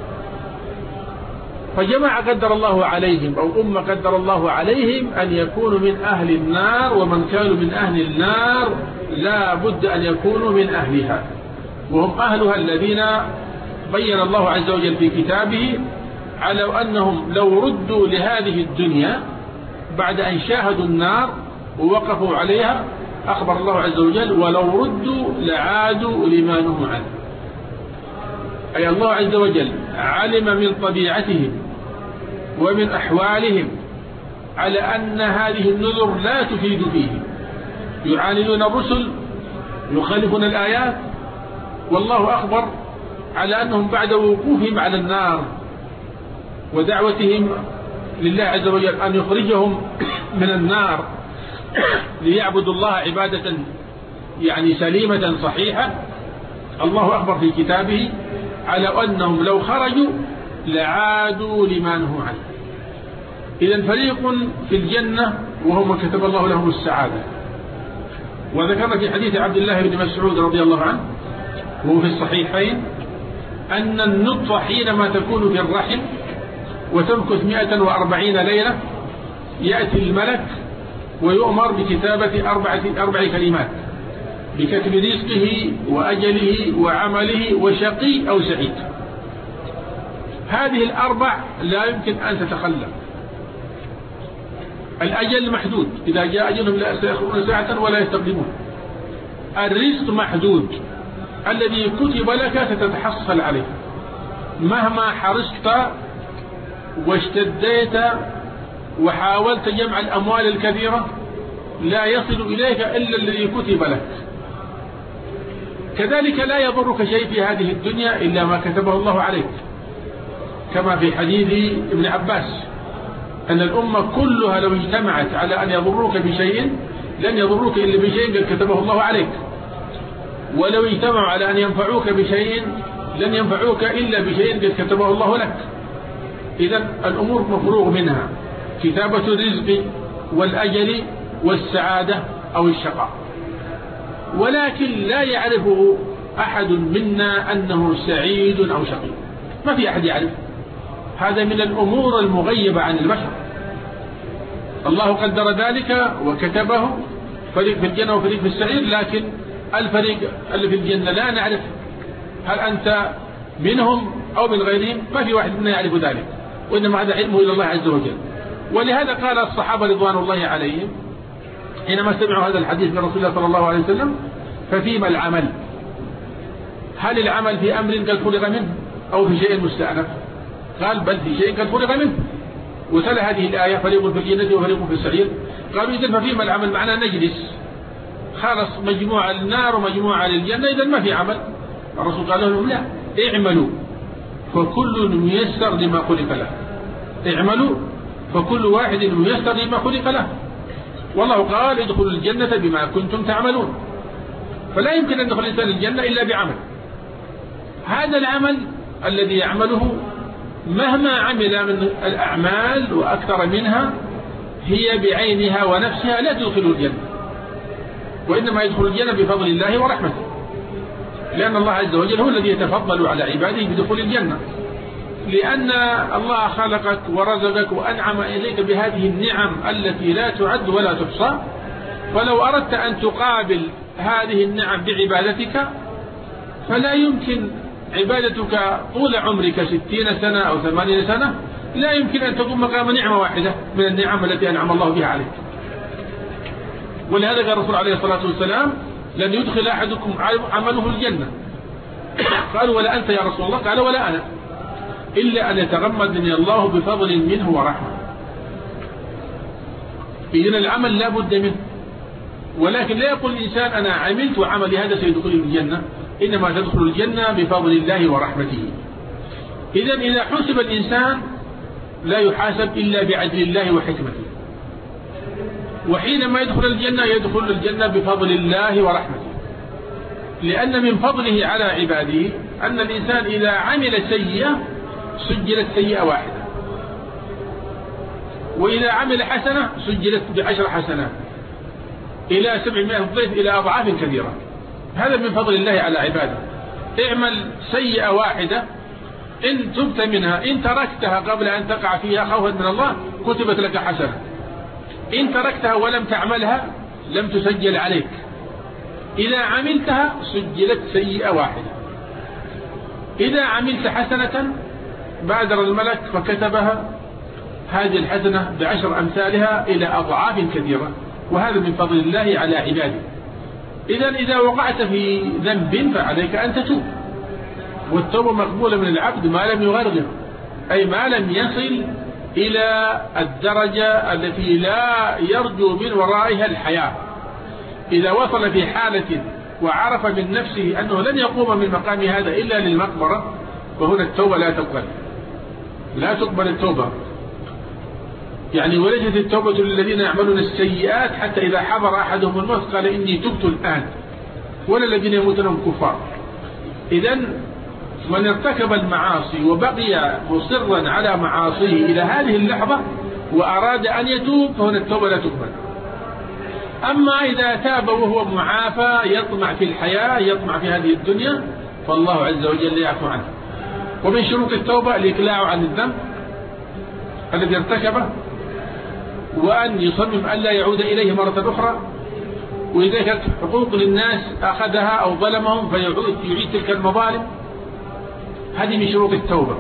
فجماعة قدر الله عليهم أو أمة قدر الله عليهم أن يكونوا من أهل النار، ومن كانوا من أهل النار لا بد أن يكونوا من أهلها، وهم أهلها الذين بين الله عز وجل في كتابه على أنهم لو ردوا لهذه الدنيا بعد أن شاهدوا النار ووقفوا عليها، أخبر الله عز وجل ولو ردوا لعادوا لما نهوا عنه. أي الله عز وجل علم من طبيعتهم ومن أحوالهم على أن هذه النذر لا تفيد فيه، يعاندون الرسل، يخالفون الآيات، والله أخبر على أنهم بعد وقوفهم على النار ودعوتهم لله عز وجل أن يخرجهم من النار ليعبدوا الله عبادة يعني سليمة صحيحة، الله أخبر في كتابه على أنهم لو خرجوا لعادوا لما نهوا عنه. إذن فريق في الجنة وهم كتب الله لهم السعادة. وذكرنا في حديث عبد الله بن مسعود رضي الله عنه وهو في الصحيحين أن النطفة حينما تكون في الرحم وتمكث 140 ليلة يأتي الملك ويؤمر بكتابة أربع كلمات: بكتب رزقه وأجله وعمله وشقي أو سعيد. هذه الأربع لا يمكن أن تتخلف. الأجل محدود، إذا جاء أجلهم لا يستأخرون ساعة ولا يستقدمون. الرزق محدود، الذي كتب لك ستتحصل عليه مهما حرصت واشتديت وحاولت جمع الأموال الكثيرة، لا يصل إليك إلا الذي كتب لك. كذلك لا يضرك شيء في هذه الدنيا إلا ما كتبه الله عليك، كما في حديث ابن عباس أن الأمة كلها لو اجتمعت على أن يضروك بشيء لن يضروك إلا بشيء قد كتبه الله عليك، ولو اجتمعوا على أن ينفعوك بشيء لن ينفعوك إلا بشيء قد كتبه الله لك. إذن الأمور مفروغ منها، كتابة الرزق والأجل والسعادة أو الشقاء. ولكن لا يعرفه أحد منا أنه سعيد أو شقي، ما في أحد يعرف. هذا من الأمور المغيبة عن البشر. الله قدر ذلك وكتبه، فريق في الجنة وفريق في السعير، لكن الفريق اللي في الجنة لا نعرف هل أنت منهم أو من غيرهم، ما في واحد منا يعرف ذلك، وإنما هذا علمه إلى الله عز وجل. ولهذا قال الصحابة رضوان الله عليهم حينما سمعوا هذا الحديث من رسول الله صلى الله عليه وسلم: ففيما العمل؟ هل العمل في أمر قد فرغ منه أو في شيء مستأنف؟ قال: بل في شيء قد فرغ منه. وتلا هذه الآية: فريق في الجنة وفريق في السعير. قالوا إذن ففيما العمل؟ معنا نجلس خلص مجموعة للنار ومجموعة للجنة، إذن ما في عمل. الرسول قال لهم لا، اعملوا فكل ميسر لما خلق له. اعملوا فكل واحد ميسر لما خلق له. والله قال ادخلوا الجنة بما كنتم تعملون. فلا يمكن أن يدخل الإنسان الجنة إلا بعمل. هذا العمل الذي يعمله مهما عمل من الأعمال وأكثر منها هي بعينها ونفسها لا تدخل الجنة، وإنما يدخل الجنة بفضل الله ورحمته، لأن الله عز وجل هو الذي يتفضل على عباده بدخول الجنة، لأن الله خلقك ورزقك وأنعم إليك بهذه النعم التي لا تعد ولا تحصى. فلو أردت أن تقابل هذه النعم بعبادتك فلا يمكن عبادتك طول عمرك 60 سنة أو 80 سنة لا يمكن أن تقوم مقام نعمة واحدة من النعم التي أنعم الله بها عليك. ولهذا قال الرسول عليه الصلاة والسلام لن يدخل أحدكم عمله الجنة. قالوا ولا أنت يا رسول الله؟ قال ولا أنا، إلا أن يتغمدني الله بفضل منه ورحمة. إذن العمل لا بد منه، ولكن لا يقول الإنسان أنا عملت وعملي هذا سيدخل الجنة، إنما تدخل الجنة بفضل الله ورحمته. إذن إذا حسب الإنسان لا يحاسب إلا بعدل الله وحكمته، وحينما يدخل الجنة يدخل الجنة بفضل الله ورحمته، لأن من فضله على عباده أن الإنسان إذا عمل سيئة سجلت سيئة واحدة، وإذا عمل حسنة سجلت ب10 حسنات إلى 700 ضعف إلى أضعاف كثيرة. هذا من فضل الله على عباده. اعمل سيئة واحدة إن تبت منها، إن تركتها قبل أن تقع فيها خوفا من الله كتبت لك حسنة، إن تركتها ولم تعملها لم تسجل عليك، إذا عملتها سجلت سيئة واحدة. إذا عملت حسنة بادر الملك فكتبها هذه الحسنة ب10 أمثالها إلى أضعاف كثيرة، وهذا من فضل الله على عباده. إذا وقعت في ذنب فعليك أن تتوب، والتوبة مقبولة من العبد ما لم يغرغر، أي ما لم يصل إلى الدرجة التي لا يرجو من ورائها الحياة. إذا وصل في حالة وعرف من نفسه أنه لن يقوم من مقام هذا إلا للمقبرة فهنا التوبة لا تقبل التوبة. يعني وليست التوبة للذين يعملون السيئات حتى إذا حضر أحدهم الموت قال إني تبت الآن، ولا الذين يموتون كفار. إذن من ارتكب المعاصي وبقي مصرا على معاصيه إلى هذه اللحظة وأراد أن يتوب فهنا التوبة لا تقبل. أما إذا تاب وهو معافى يطمع في الحياة يطمع في هذه الدنيا فالله عز وجل يعفو عنه. ومن شروط التوبة الإقلاع عن الذنب الذي ارتكبه، وأن يصمم أن لا يعود إليه مرة أخرى، وإذا كانت حقوق للناس أخذها أو ظلمهم فيعيد تلك المظالم. هذه من شروط التوبة.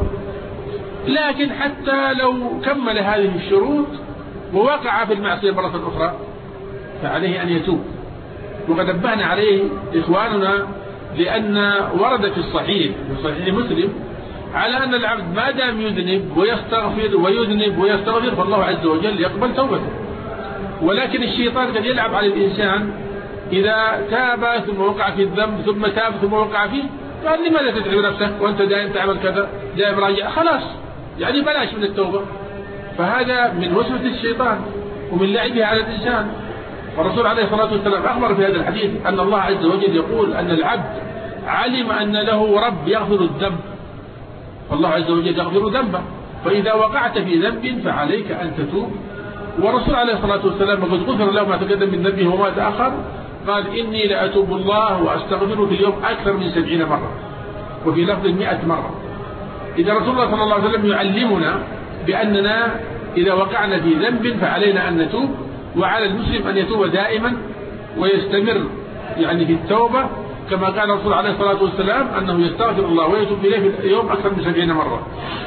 لكن حتى لو كمل هذه الشروط ووقع في المعصية مرة أخرى فعليه أن يتوب. وقد نبهنا عليه إخواننا لأن ورد في الصحيح مسلم على أن العبد ما دام يذنب ويستغفر ويذنب ويستغفر فالله عز وجل يقبل توبته. ولكن الشيطان قد يلعب على الإنسان إذا تاب ثم وقع في الذنب ثم تاب ثم وقع فيه، قال لماذا تتعب نفسك وأنت دائم تعمل كذا دائم راجع، خلاص يعني بلاش من التوبة. فهذا من وسوسة الشيطان ومن لعبه على الإنسان. والرسول عليه الصلاة والسلام أخبر في هذا الحديث أن الله عز وجل يقول أن العبد علم أن له رب يغفر الذنب، فالله عز وجل يغفر ذنبه، فإذا وقعت في ذنب فعليك أن تتوب. والرسول عليه الصلاة والسلام قد غفر له ما تقدم من ذنبه وما تأخر، قال إني لأتوب الله وأستغفره في اليوم أكثر من 70 مرة، وفي لفظ 100 مرة. إذا رسول الله صلى الله عليه وسلم يعلمنا بأننا إذا وقعنا في ذنب فعلينا أن نتوب، وعلى المسلم أن يتوب دائما ويستمر يعني في التوبة، كما قال الرسول عليه الصلاة والسلام أنه يستغفر الله ويتوب إليه في اليوم أكثر من 70 مرة.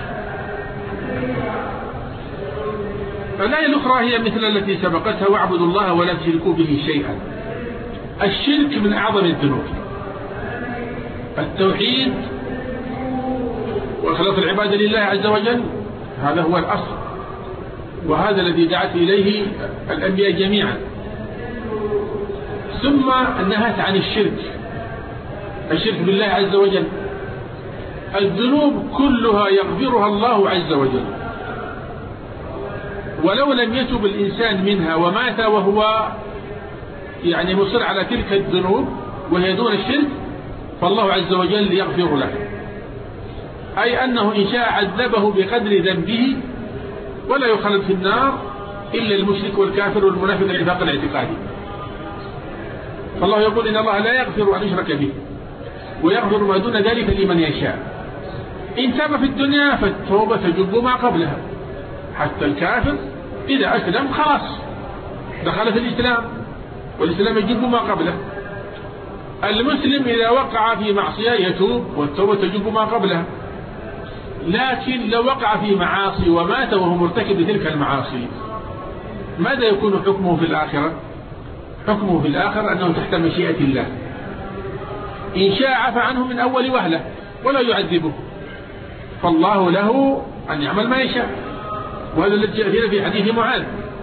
الآية الأخرى هي مثل التي سبقتها واعبدوا الله ولا تشركوا به شيئا. الشرك من أعظم الذنوب. التوحيد وإخلاص العبادة لله عز وجل هذا هو الأصل. وهذا الذي دعت إليه الأنبياء جميعا. ثم نهت عن الشرك بالله عز وجل. الذنوب كلها يغفرها الله عز وجل، ولو لم يتب الإنسان منها ومات وهو مصر على تلك الذنوب وهي دون الشرك، فالله عز وجل يغفر له، أي أنه إن شاء عذبه بقدر ذنبه، ولا يخلد في النار إلا المشرك والكافر والمنافق النفاق الاعتقادي. فالله يقول إن الله لا يغفر أن يشرك به ويغفر ما دون ذلك لمن يشاء. إن تاب في الدنيا فالتوبة تجب ما قبلها، حتى الكافر إذا أسلم خلاص دخل في الإسلام، والإسلام يجب ما قبله. المسلم إذا وقع في معصية يتوب والتوبة تجب ما قبلها. لكن لو وقع في معاصي ومات وهو مرتكب لتلك المعاصي، ماذا يكون حكمه في الآخرة؟ حكمه في الآخرة أنه تحت مشيئة الله، إن شاء عفى عنه من أول وهلة ولا يعذبه، فالله له أن يعمل ما يشاء، وهذا الذي جاء في حديث معاذ.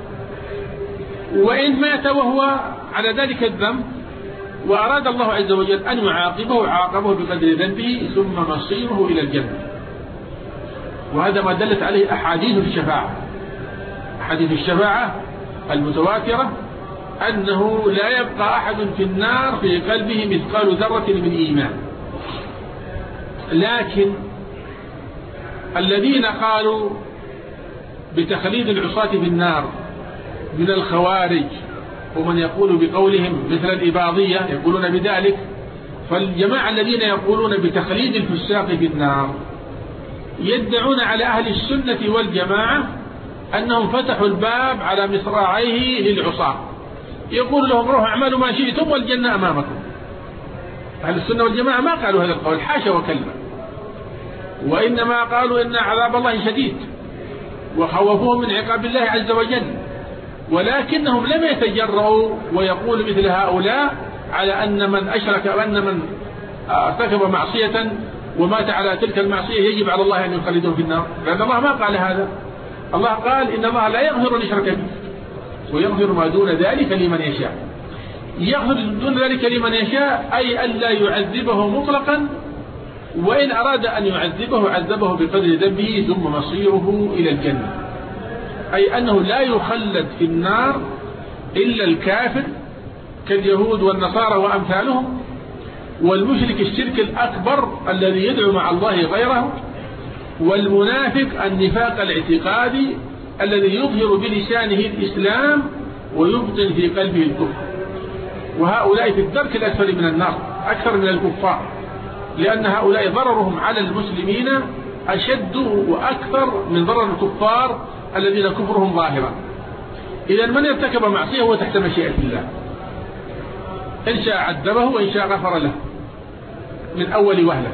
وإن مات وهو على ذلك الذنب وأراد الله عز وجل أن يعاقبه، عاقبه بقدر ذنبه ثم مصيره إلى الجنة. وهذا ما دلت عليه أحاديث الشفاعة. أحاديث الشفاعة المتواترة أنه لا يبقى أحد في النار في قلبه مثقال ذرة من إيمان. لكن الذين قالوا بتخليد العصاة في النار من الخوارج ومن يقول بقولهم مثل الإباضية يقولون بذلك، فالجماعة الذين يقولون بتخليد الفساق في النار يدعون على أهل السنة والجماعة أنهم فتحوا الباب على مصراعيه للعصاة، يقول لهم روحوا اعملوا ما شئتم والجنة أمامكم. أهل السنة والجماعة ما قالوا هذا القول، حاشا وكلا، وإنما قالوا إن عذاب الله شديد وخوفوهم من عقاب الله عز وجل، ولكنهم لم يتجرؤوا ويقولوا مثل هؤلاء على أن من أشرك وأن من ارتكب معصية ومات على تلك المعصية يجب على الله أن يخلدهم في النار، لأن الله ما قال هذا. الله قال إن الله لا يغفر أن يشرك به ويغفر ما دون ذلك لمن يشاء. يغفر دون ذلك لمن يشاء أي ألا يعذبه مطلقا، وإن أراد أن يعذبه عذبه بقدر ذنبه ثم مصيره إلى الجنة، أي أنه لا يخلد في النار إلا الكافر كاليهود والنصارى وأمثالهم، والمشرك الشرك الأكبر الذي يدعو مع الله غيره، والمنافق النفاق الاعتقادي الذي يظهر بلسانه الإسلام ويبطن في قلبه الكفر. وهؤلاء في الدرك الأسفل من النار أكثر من الكفار، لأن هؤلاء ضررهم على المسلمين أشد وأكثر من ضرر الكفار الذين كفرهم ظاهرا. إذا من ارتكب معصية هو تحت مشيئة الله، إن شاء عذبه وإن شاء غفر له من أول وهلة.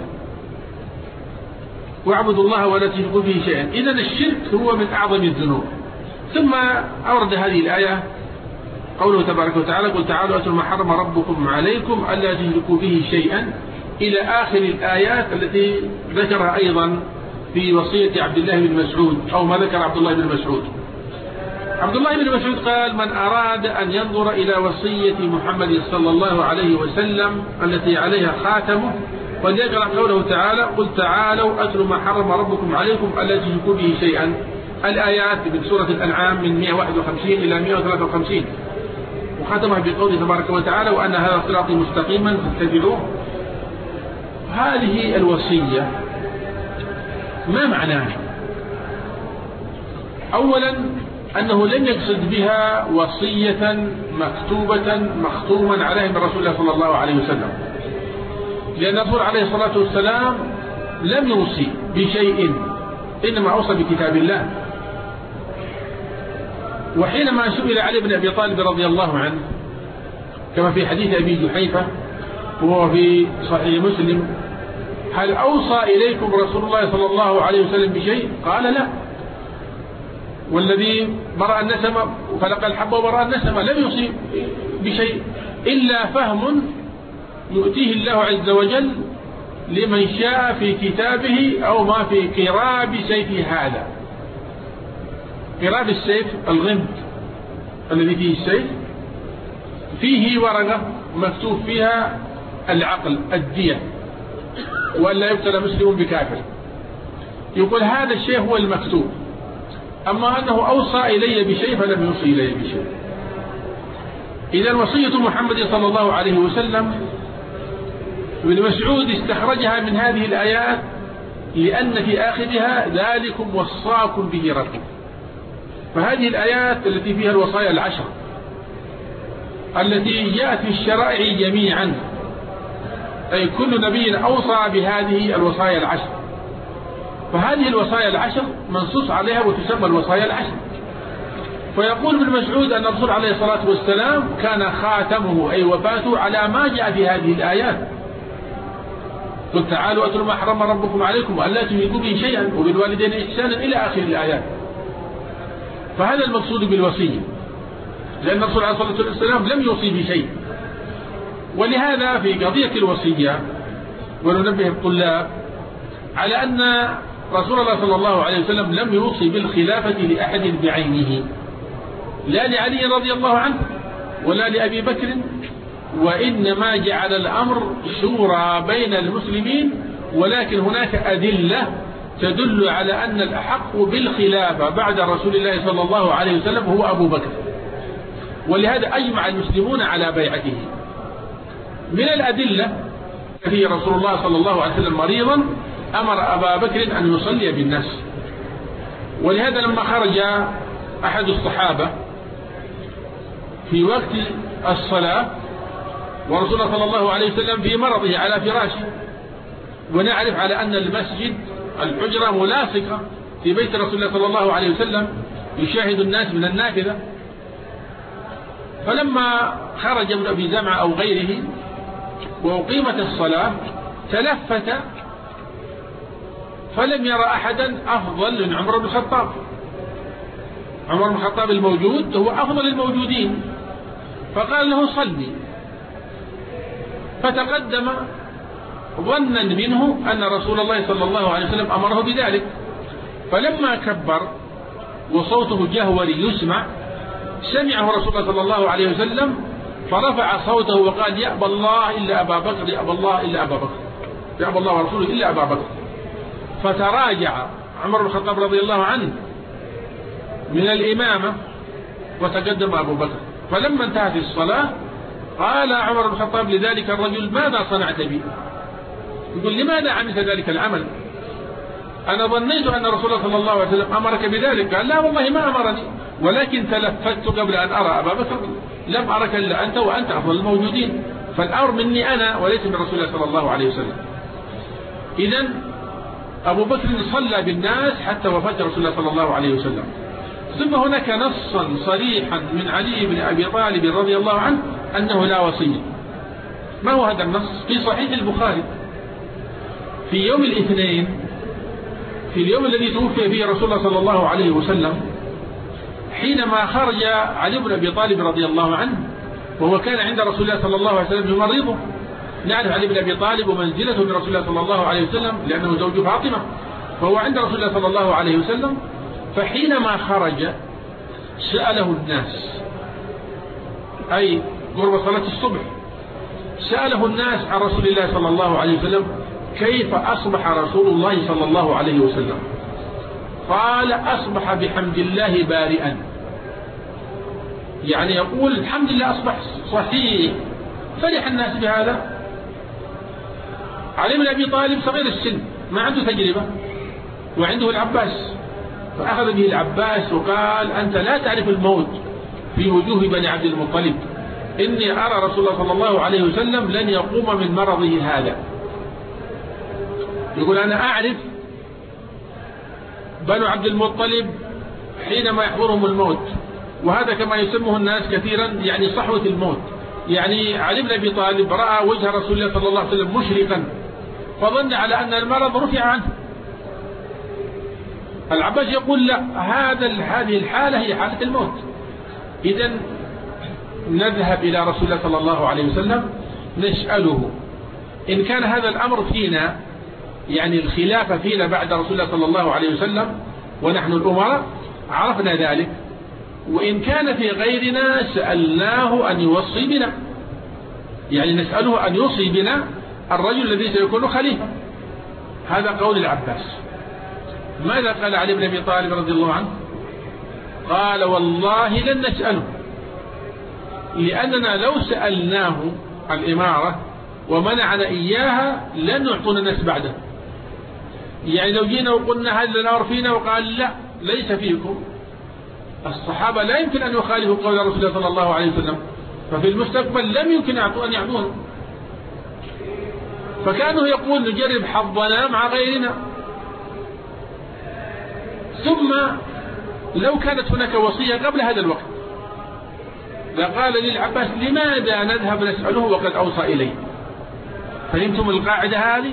واعبدوا الله ولا تشركوا به شيئا. إذا الشرك هو من أعظم الذنوب. ثم أورد هذه الآية قوله تبارك وتعالى قل تعالوا أتلوا ما حرم ربكم عليكم ألا تشركوا به شيئا إلى آخر الآيات التي ذكرها أيضا في وصية عبد الله بن مسعود أو ما ذكر عبد الله بن مسعود. عبد الله بن مسعود قال من أراد أن ينظر إلى وصية محمد صلى الله عليه وسلم التي عليها خاتمه فليقرأ قوله تعالى قل تعالوا أتلوا ما حرم ربكم عليكم ألا تشركوا به شيئا، الآيات من سورة الأنعام من 151 إلى 153، وختمها بقوله تبارك وتعالى وأن هذا صراطي مستقيما فاتبعوه. هذه الوصية ما معناها؟ أولا أنه لم يقصد بها وصية مكتوبة مختوما عليها من رسول الله صلى الله عليه وسلم، لأن الرسول عليه الصلاة والسلام لم يوصي بشيء، إنما أوصى بكتاب الله. وحينما سئل علي بن أبي طالب رضي الله عنه كما في حديث أبي جحيفة وهو في صحيح مسلم هل أوصى إليكم رسول الله صلى الله عليه وسلم بشيء؟ قال لا، والذي برأ النسمة وخلق الحب وبرأ النسمة لم يوصي بشيء إلا فهم يؤتيه الله عز وجل لمن شاء في كتابه أو ما في قراب سيف هذا. قراب السيف الغمد الذي فيه السيف فيه ورقة مكتوب فيها العقل الدية وأن لا يقتل مسلم بكافر. يقول هذا الشيء هو المكتوب، أما أنه أوصى إلي بشيء فلم يوصي إلي بشيء. إذا وصية محمد صلى الله عليه وسلم ابن مسعود استخرجها من هذه الآيات لأن في آخرها ذلكم وصاكم به ربكم. فهذه الآيات التي فيها الوصايا العشر التي جاءت في الشرائع جميعا، أي كل نبي أوصى بهذه الوصايا العشر، فهذه الوصايا العشر منصوص عليها وتسمى الوصايا العشر. فيقول ابن مسعود أن الرسول عليه الصلاة والسلام كان خاتمه أي وفاته على ما جاء في هذه الآيات. قل تعالوا أتلوا ما حرم ربكم عليكم وأن لا تشركوا به شيئا وبالوالدين إحسانا إلى آخر الآيات. فهذا المقصود بالوصية، لأن الرسول عليه الصلاة والسلام لم يوصي بشيء. ولهذا في قضية الوصية وننبه الطلاب على أن رسول الله صلى الله عليه وسلم لم يوصي بالخلافة لأحد بعينه، لا لعلي رضي الله عنه ولا لأبي بكر، وإنما جعل الأمر شورى بين المسلمين، ولكن هناك أدلة تدل على أن الأحق بالخلافة بعد رسول الله صلى الله عليه وسلم هو أبو بكر، ولهذا أجمع المسلمون على بيعته. من الأدلة في رسول الله صلى الله عليه وسلم مريضا أمر أبا بكر أن يصلي بالناس، ولهذا لما خرج أحد الصحابة في وقت الصلاة ورسول الله صلى الله عليه وسلم في مرضه على فراشه، ونعرف على أن المسجد الحجرة ملاصقة في بيت رسول الله صلى الله عليه وسلم يشاهد الناس من النافذة، فلما خرج ابن أبي زمعة أو غيره وأقيمت الصلاة تلفت فلم يرى أحدا أفضل من عمر بن الخطاب. عمر بن الخطاب الموجود هو أفضل الموجودين، فقال له صلي، فتقدم ظنا منه أن رسول الله صلى الله عليه وسلم أمره بذلك، فلما كبر وصوته جهوري يسمع سمعه رسول الله صلى الله عليه وسلم فرفع صوته وقال يأبى الله إلا أبا بكر، يأبى الله إلا أبا بكر، يأبى الله ورسوله إلا أبا بكر. فتراجع عمر بن الخطاب رضي الله عنه من الإمامة وتقدم أبو بكر، فلما انتهت الصلاة قال عمر بن الخطاب لذلك الرجل ماذا صنعت بي؟ يقول لماذا عملت ذلك العمل؟ أنا ظنيت أن رسول الله صلى الله عليه وسلم أمرك بذلك. قال لا والله ما أمرني، ولكن تلفت قبل أن أرى أبا بكر، لم أرك إلا أنت وأنت أفضل الموجودين، فالأمر مني أنا وليس من رسول الله صلى الله عليه وسلم. إذن أبو بكر صلى بالناس حتى وفاة رسول الله صلى الله عليه وسلم. ثم هناك نصا صريحا من علي بن أبي طالب رضي الله عنه أنه لا وصية. ما هو هذا النص؟ في صحيح البخاري في يوم الاثنين، في اليوم الذي توفي فيه رسول الله صلى الله عليه وسلم، حينما خرج علي بن أبي طالب رضي الله عنه وهو كان عند رسول الله صلى الله عليه وسلم يمرضه. نعرف علي بن أبي طالب ومنزلته من رسول الله صلى الله عليه وسلم لأنه زوج فاطمة، فهو عند رسول الله صلى الله عليه وسلم. فحينما خرج سأله الناس، أي قرب صلاة الصبح، سأله الناس عن رسول الله صلى الله عليه وسلم كيف أصبح رسول الله صلى الله عليه وسلم؟ قال أصبح بحمد الله بارئا، يعني يقول الحمد لله أصبح صحيح. فرح الناس بهذا. علي بن أبي طالب صغير السن ما عنده تجربة، وعنده العباس، فأخذ به العباس وقال أنت لا تعرف الموت في وجوه بني عبد المطلب، إني أرى رسول الله صلى الله عليه وسلم لن يقوم من مرضه هذا. يقول أنا أعرف بنو عبد المطلب حينما يحضرهم الموت، وهذا كما يسمه الناس كثيرا يعني صحوة الموت. يعني علي بن أبي طالب رأى وجه رسول الله صلى الله عليه وسلم مشرقا فظن على أن المرض رفع عنه. العباس يقول لا، هذه الحالة هي حالة الموت. إذن نذهب إلى رسول الله صلى الله عليه وسلم نسأله إن كان هذا الأمر فينا، يعني الخلافة فينا بعد رسول الله صلى الله عليه وسلم ونحن الأمراء، عرفنا ذلك، وإن كان في غيرنا سألناه أن يوصي بنا، يعني نسأله أن يوصي بنا الرجل الذي سيكون خليفة. هذا قول العباس. ماذا قال علي بن أبي طالب رضي الله عنه؟ قال والله لن نسأله، لأننا لو سألناه الإمارة ومنعنا إياها لن يعطونا الناس بعده. يعني لو جينا وقلنا هذا الأمر فينا وقال لا ليس فيكم، الصحابة لا يمكن أن يخالفوا قول رسول الله صلى الله عليه وسلم، ففي المستقبل لم يمكن أن يعطونه. فكانوا يقول نجرب حظنا مع غيرنا. ثم لو كانت هناك وصية قبل هذا الوقت لقال للعباس لماذا نذهب نسأله وقد أوصى إليه؟ فهمتم القاعدة هذه؟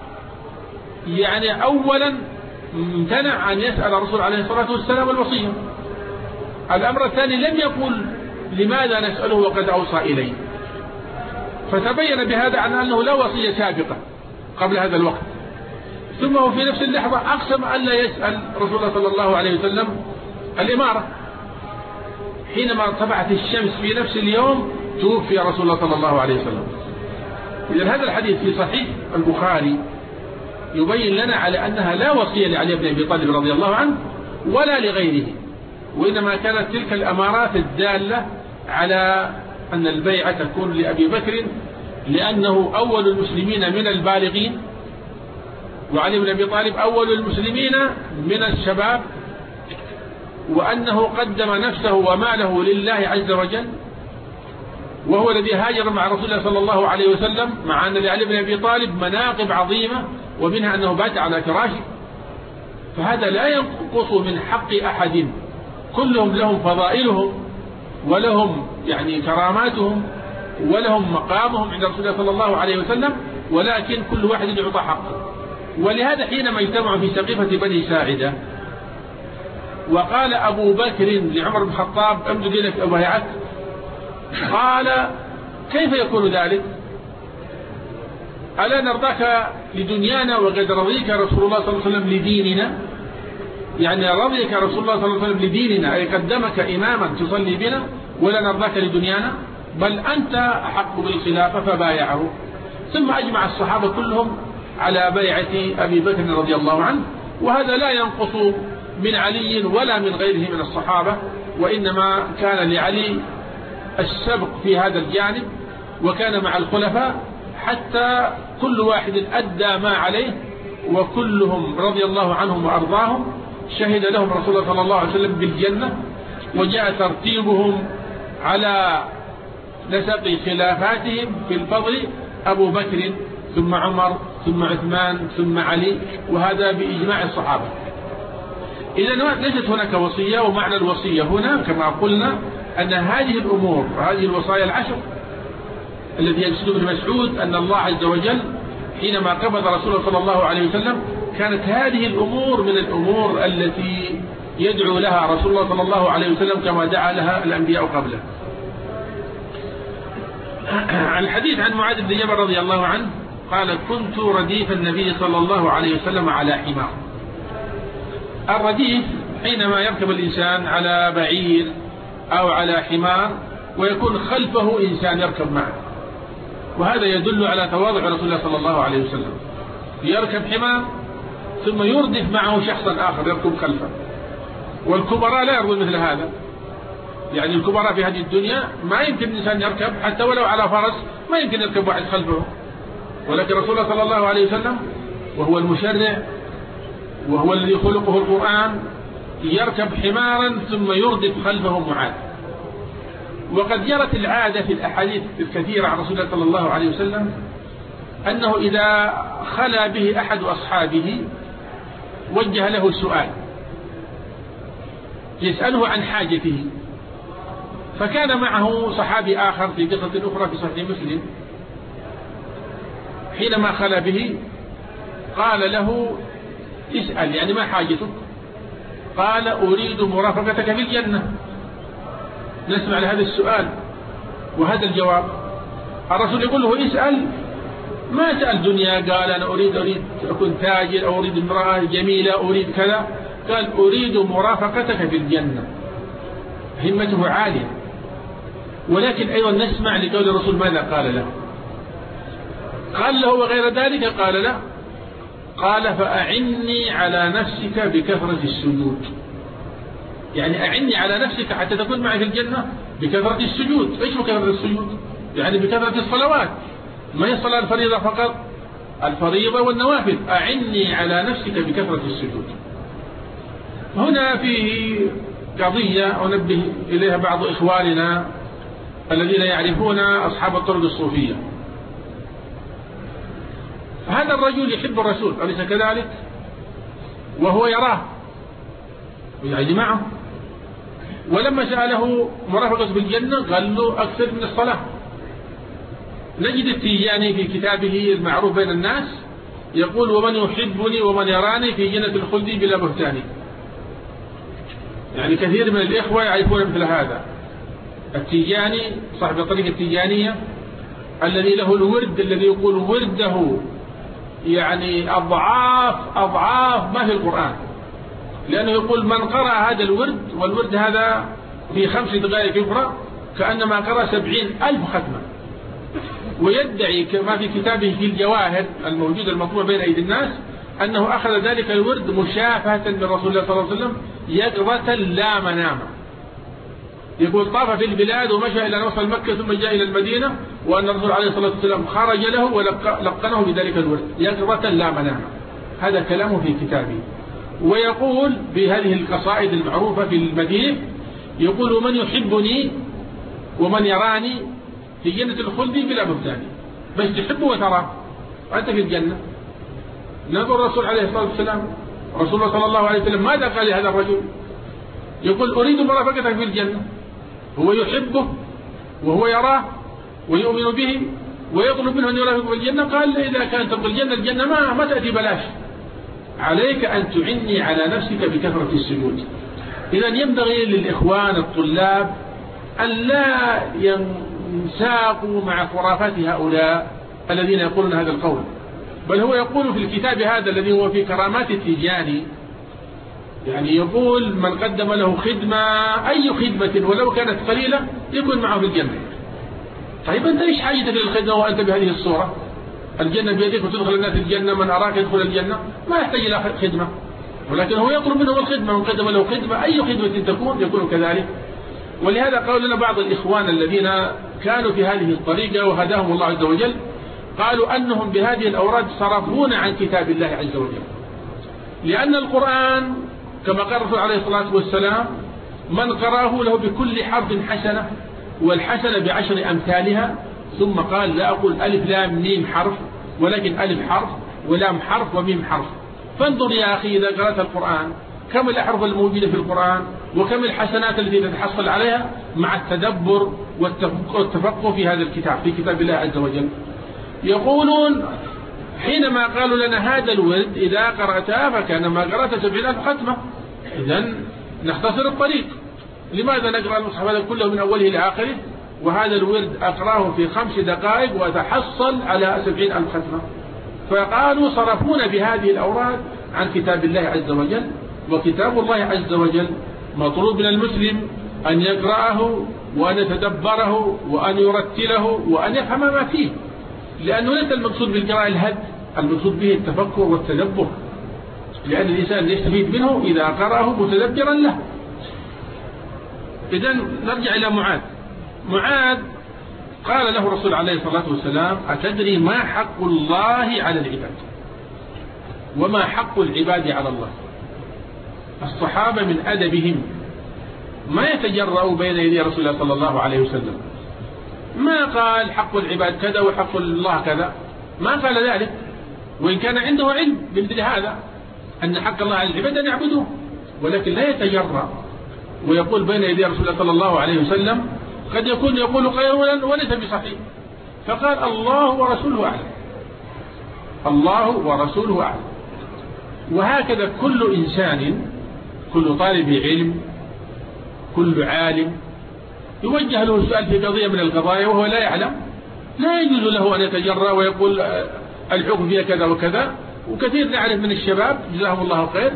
يعني أولا امتنع أن يسأل الرسول عليه الصلاة والسلام الوصية. الأمر الثاني لم يقل لماذا نسأله وقد أوصى إليه، فتبين بهذا عن أنه لا وصية سابقة قبل هذا الوقت. ثم هو في نفس اللحظة أقسم أن لا يسأل رسول الله صلى الله عليه وسلم الإمارة. حينما ارتفعت الشمس في نفس اليوم توفي رسول الله صلى الله عليه وسلم. إذن هذا الحديث في صحيح البخاري يبين لنا على أنها لا وصية لعلي بن أبي طالب رضي الله عنه ولا لغيره، وإنما كانت تلك الأمارات الدالة على أن البيعة تكون لأبي بكر لأنه أول المسلمين من البالغين، وعلي بن أبي طالب أول المسلمين من الشباب، وأنه قدم نفسه وماله لله عز وجل، وهو الذي هاجر مع رسول الله صلى الله عليه وسلم، مع أن لعلي بن أبي طالب مناقب عظيمة ومنها أنه بات على فراشه. فهذا لا ينقص من حق أحد، كلهم لهم فضائلهم ولهم يعني كراماتهم ولهم مقامهم عند رسول الله صلى الله عليه وسلم، ولكن كل واحد يعطى حقه. ولهذا حينما اجتمعوا في سقيفة بني ساعدة وقال أبو بكر لعمر بن الخطاب أمدد لك أبايعك، قال كيف يكون ذلك؟ ألا نرضاك لدنيانا وقد رضيك رسول الله صلى الله عليه وسلم لديننا؟ يعني رضيك رسول الله صلى الله عليه وسلم لديننا، أي قدمك إماما تصلي بنا، ولا نرضاك لدنيانا؟ بل أنت أحق بالخلافة، فبايعه. ثم أجمع الصحابة كلهم على بيعة أبي بكر رضي الله عنه، وهذا لا ينقص من علي ولا من غيره من الصحابة، وإنما كان لعلي السبق في هذا الجانب، وكان مع الخلفاء حتى كل واحد أدى ما عليه، وكلهم رضي الله عنهم وأرضاهم شهد لهم رسول الله صلى الله عليه وسلم بالجنة، وجاء ترتيبهم على نسق خلافاتهم في الفضل أبو بكر ثم عمر ثم عثمان ثم علي، وهذا بإجماع الصحابة. إذا ليست هناك وصية، ومعنى الوصية هنا كما قلنا أن هذه الأمور وهذه الوصايا العشر التي يقصد ابن مسعود أن الله عز وجل حينما قبض رسول الله صلى الله عليه وسلم كانت هذه الأمور من الأمور التي يدعو لها رسول الله صلى الله عليه وسلم كما دعا لها الأنبياء قبله. عن الحديث عن معاذ بن جبل رضي الله عنه قال كنت رديف النبي صلى الله عليه وسلم على حمار. الرديف حينما يركب الإنسان على بعير أو على حمار ويكون خلفه إنسان يركب معه، وهذا يدل على تواضع رسول الله صلى الله عليه وسلم، يركب حمار ثم يردف معه شخصا آخر يركب خلفه. والكبراء لا يرضون مثل هذا، يعني الكبراء في هذه الدنيا ما يمكن الإنسان يركب حتى ولو على فرس، ما يمكن يركب واحد خلفه، ولكن رسول الله صلى الله عليه وسلم وهو المشرع وهو الذي خلقه القرآن يركب حمارا ثم يردف خلفه معاذ. وقد جرت العادة في الأحاديث الكثيرة عن رسول الله صلى الله عليه وسلم أنه إذا خلا به أحد أصحابه وجه له سؤال يسأله عن حاجته. فكان معه صحابي آخر في قصة أخرى في صحيح مسلم حينما خلا به قال له اسأل، يعني ما حاجتك؟ قال أريد مرافقتك في الجنة. نسمع لهذا السؤال وهذا الجواب. الرسول يقول له اسأل، ما سأل دنيا، قال أنا أريد أكون تاجر أو أريد امرأة جميلة أريد كذا، قال أريد مرافقتك في الجنة، همته عالية. ولكن أيضا نسمع لقول الرسول ماذا قال له. قال له وغير ذلك قال له، قال فأعني على نفسك بكثرة السجود. يعني أعني على نفسك حتى تكون معي في الجنة بكثرة السجود. إيش بكثرة السجود؟ يعني بكثرة الصلوات، ما هي الصلاة الفريضة فقط، الفريضة والنوافل. أعني على نفسك بكثرة السجود. هنا فيه قضية أنبه إليها بعض إخواننا الذين يعرفون أصحاب الطرق الصوفية. هذا الرجل يحب الرسول أليس كذلك؟ وهو يراه ويعيش معه، ولما سأله مرافقة بالجنة قال له أكثر من الصلاة. نجد التيجاني في كتابه المعروف بين الناس يقول ومن يحبني ومن يراني في جنة الخلد بلا بهتان. يعني كثير من الإخوة يعرفون مثل هذا. التيجاني صاحب الطريقة التيجانية الذي له الورد الذي يقول ورده يعني أضعاف ما في القرآن، لأنه يقول من قرأ هذا الورد، والورد هذا في 5 دقائق يقرأ كأنما قرأ 70,000 ختمة. ويدعي كما في كتابه في الجواهر الموجود المطبوع بين أيدي الناس أنه أخذ ذلك الورد مشافهة من رسول الله صلى الله عليه وسلم يقظة لا منام. يقول طاف في البلاد ومشى إلى وصل مكة ثم جاء إلى المدينة، وأن الرسول عليه الصلاة والسلام خرج له ولقنه بذلك الورد يقظة لا منام. هذا كلامه في كتابه. ويقول بهذه القصائد المعروفة في المدينة يقول ومن يحبني ومن يراني في جنة الخلد بلا بهتان. بس تحبه وتراه وأنت في الجنة. نظر الرسول عليه الصلاة والسلام، رسول الله صلى الله عليه وسلم ماذا قال لهذا الرجل؟ يقول أريد مرافقتك في الجنة. هو يحبه وهو يراه ويؤمن به ويطلب منه أن يرافقه في الجنة. قال إذا كانت في الجنة ما تأتي بلاش، عليك أن تعني على نفسك بكثرة السجود. إذا ينبغي للإخوان الطلاب أن لا ينساقوا مع خرافات هؤلاء الذين يقولون هذا القول، بل هو يقول في الكتاب هذا الذي هو في كرامات التيجاني، يعني يقول من قدم له خدمة أي خدمة ولو كانت قليلة يكون معه في الجنة. طيب أنت إيش حاجتك للخدمة وأنت بهذه الصورة؟ الجنة بيدك وتدخل الناس الجنة، من أراك يدخل الجنة، ما يحتاج إلى خدمة. ولكن هو يطلب منه الخدمة، من قدم له خدمة أي خدمة تكون يكون كذلك. ولهذا قال لنا بعض الإخوان الذين كانوا في هذه الطريقة وهداهم الله عز وجل، قالوا أنهم بهذه الأوراد صرفون عن كتاب الله عز وجل، لأن القرآن كما قال الرسول عليه الصلاة والسلام من قرأه له بكل حرف حسنة والحسنة ب10 أمثالها. ثم قال لا أقول ألف لام ميم حرف، ولكن ألف حرف ولام حرف وميم حرف. فانظر يا أخي إذا قرأت القرآن كم الأحرف الموجودة في القرآن وكم الحسنات التي تتحصل عليها مع التدبر والتفقه في هذا الكتاب، في كتاب الله عز وجل. يقولون حينما قالوا لنا هذا الورد إذا قرأتها فكأنما قرأت 70,000 ختمة، إذن نختصر الطريق. لماذا نقرأ المصحف هذا كله من أوله إلى آخره وهذا الورد أقرأه في 5 دقائق وأتحصل على 70,000 ختمة؟ فقالوا صرفونا بهذه الأوراد عن كتاب الله عز وجل. وكتاب الله عز وجل مطلوب من المسلم أن يقرأه وأن يتدبره وأن يرتله وأن يفهم ما فيه، لأنه ليس المقصود بالقراءة الهد، المقصود به التفكر والتدبر، لأن الإنسان يستفيد منه إذا قرأه متدبرا له. إذن نرجع إلى معاذ قال له الرسول عليه الصلاة والسلام أتدري ما حق الله على العباد وما حق العباد على الله؟ الصحابة من أدبهم ما يتجرؤوا بين يدي رسول الله صلى الله عليه وسلم، ما قال حق العباد كذا وحق الله كذا، ما قال ذلك، وإن كان عنده علم بمثل هذا أن حق الله على العباد أن يعبدوه، ولكن لا يتجرأ ويقول بين يدي رسول الله صلى الله عليه وسلم قد يكون يقول قولا وليس بصحيح، فقال الله ورسوله أعلم، الله ورسوله أعلم. وهكذا كل إنسان، كل طالب علم، كل عالم يوجه له السؤال في قضية من القضايا وهو لا يعلم، لا يجوز له أن يتجرأ ويقول الحكم فيها كذا وكذا. وكثير نعرف من الشباب جزاهم الله خير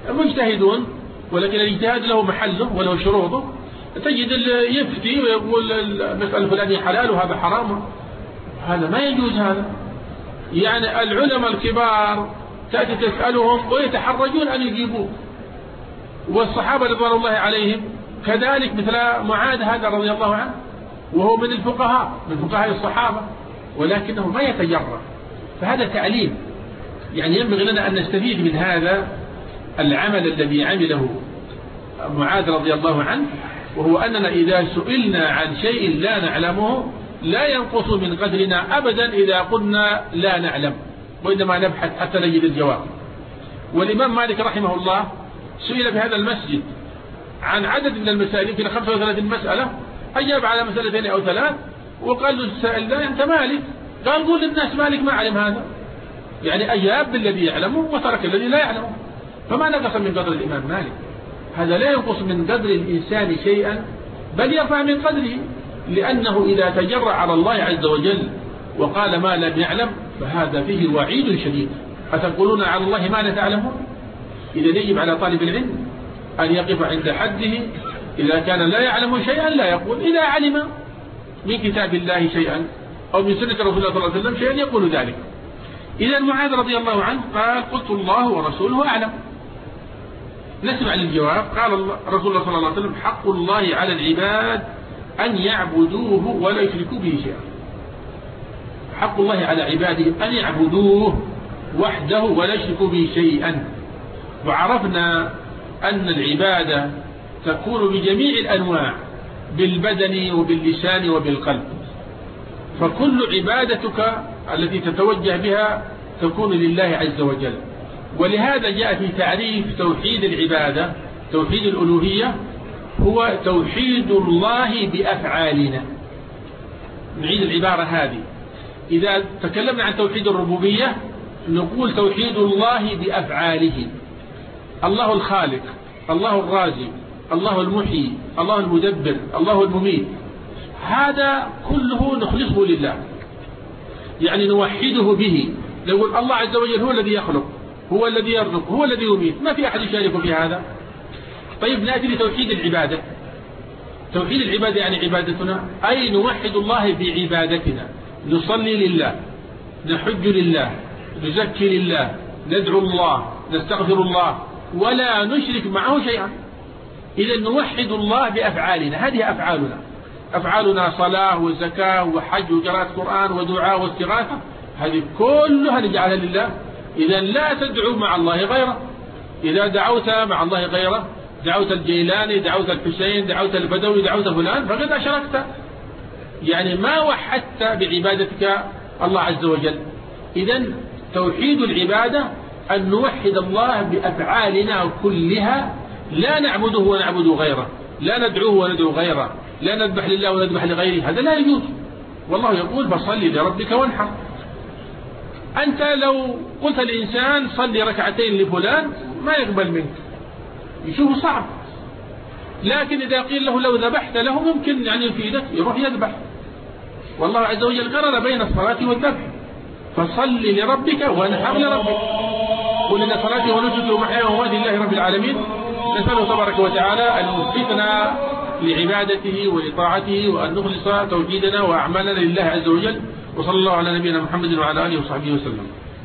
مجتهدون، ولكن الاجتهاد له محله وله شروطه. تجد اللي يفتي ويقول المسألة الفلانية حلال وهذا حرام، هذا ما يجوز. هذا يعني العلماء الكبار تأتي تسألهم ويتحرجون أن يجيبوه، والصحابة رضوان الله عليهم كذلك، مثل معاذ هذا رضي الله عنه، وهو من الفقهاء، من فقهاء الصحابة، ولكنه ما يتجرأ. فهذا تعليم. يعني ينبغي لنا أن نستفيد من هذا العمل الذي عمله معاذ رضي الله عنه، وهو أننا إذا سئلنا عن شيء لا نعلمه لا ينقص من قدرنا أبدا إذا قلنا لا نعلم، وإنما نبحث حتى نجد الجواب. والإمام مالك رحمه الله سئل في هذا المسجد عن عدد من المسائل، يمكن 35 مسألة، أجاب على مسألتين أو 3، وقال له السائل لا أنت مالك، قال قول للناس مالك ما علم هذا، يعني أجاب بالذي يعلمه وترك الذي لا يعلمه. فما نقص من قدر الإمام مالك، هذا لا ينقص من قدر الإنسان شيئا، بل يرفع من قدره، لأنه إذا تجرأ على الله عز وجل وقال ما لم يعلم فهذا فيه وعيد شديد. أتقولون على الله ما لا تعلمون؟ إذا يجب على طالب العلم أن يقف عند حده، إذا كان لا يعلم شيئا لا يقول، إذا علم من كتاب الله شيئا أو من سنة رسول الله صلى الله عليه وسلم شيئا يقول ذلك. إذا معاذ رضي الله عنه قال قلت الله ورسوله أعلم. نسمع للجواب. قال رسول الله صلى الله عليه وسلم حق الله على العباد أن يعبدوه ولا يشركوا به شيئا. حق الله على عباده أن يعبدوه وحده ولا يشركوا به شيئا. وعرفنا أن العبادة تكون بجميع الأنواع، بالبدن وباللسان وبالقلب، فكل عبادتك التي تتوجه بها تكون لله عز وجل. ولهذا جاء في تعريف توحيد العبادة، توحيد الألوهية، هو توحيد الله بأفعالنا. نعيد العبارة هذه. إذا تكلمنا عن توحيد الربوبية نقول توحيد الله بأفعاله. الله الخالق، الله الرازق، الله المحيي، الله المدبر، الله المميت، هذا كله نخلصه لله، يعني نوحده به. نقول الله عز وجل هو الذي يخلق، هو الذي يرزق، هو الذي يميت، ما في أحد يشارك في هذا. طيب نأتي لتوحيد العبادة. توحيد العبادة يعني عبادتنا أي نوحد الله بعبادتنا، نصلي لله، نحج لله، نزكي لله، ندعو الله، نستغفر الله، ولا نشرك معه شيئا. إذا نوحد الله بأفعالنا، هذه أفعالنا، أفعالنا صلاة وزكاة وحج وقراءة قرآن ودعاء واستغاثة، هذه كلها نجعلها لله. إذا لا تدعو مع الله غيره. إذا دعوت مع الله غيره، دعوت الجيلاني، دعوت الحسين، دعوت البدوي، دعوت فلان، فقد أشركت، يعني ما وحدت بعبادتك الله عز وجل. إذا توحيد العبادة أن نوحد الله بأفعالنا كلها، لا نعبده ونعبد غيره، لا ندعوه وندعو غيره، لا نذبح لله ونذبح لغيره، هذا لا يجوز. والله يقول فصلي لربك وانحر. أنت لو قلت الإنسان صلي ركعتين لفلان ما يقبل منك، يشوفه صعب. لكن إذا قيل له لو ذبحت له ممكن يعني يفيدك، يروح يذبح. والله عز وجل قرن بين الصلاة والذبح، فصلي لربك وانحر لربك. قل إن صلاتي ونسكي ومحياي ومماتي لله رب العالمين. نسأله تبارك وتعالى أن يوفقنا لعبادته ولطاعته، وأن نخلص توحيدنا وأعمالنا لله عز وجل. وصلى الله على نبينا محمد وعلى آله وصحبه وسلم.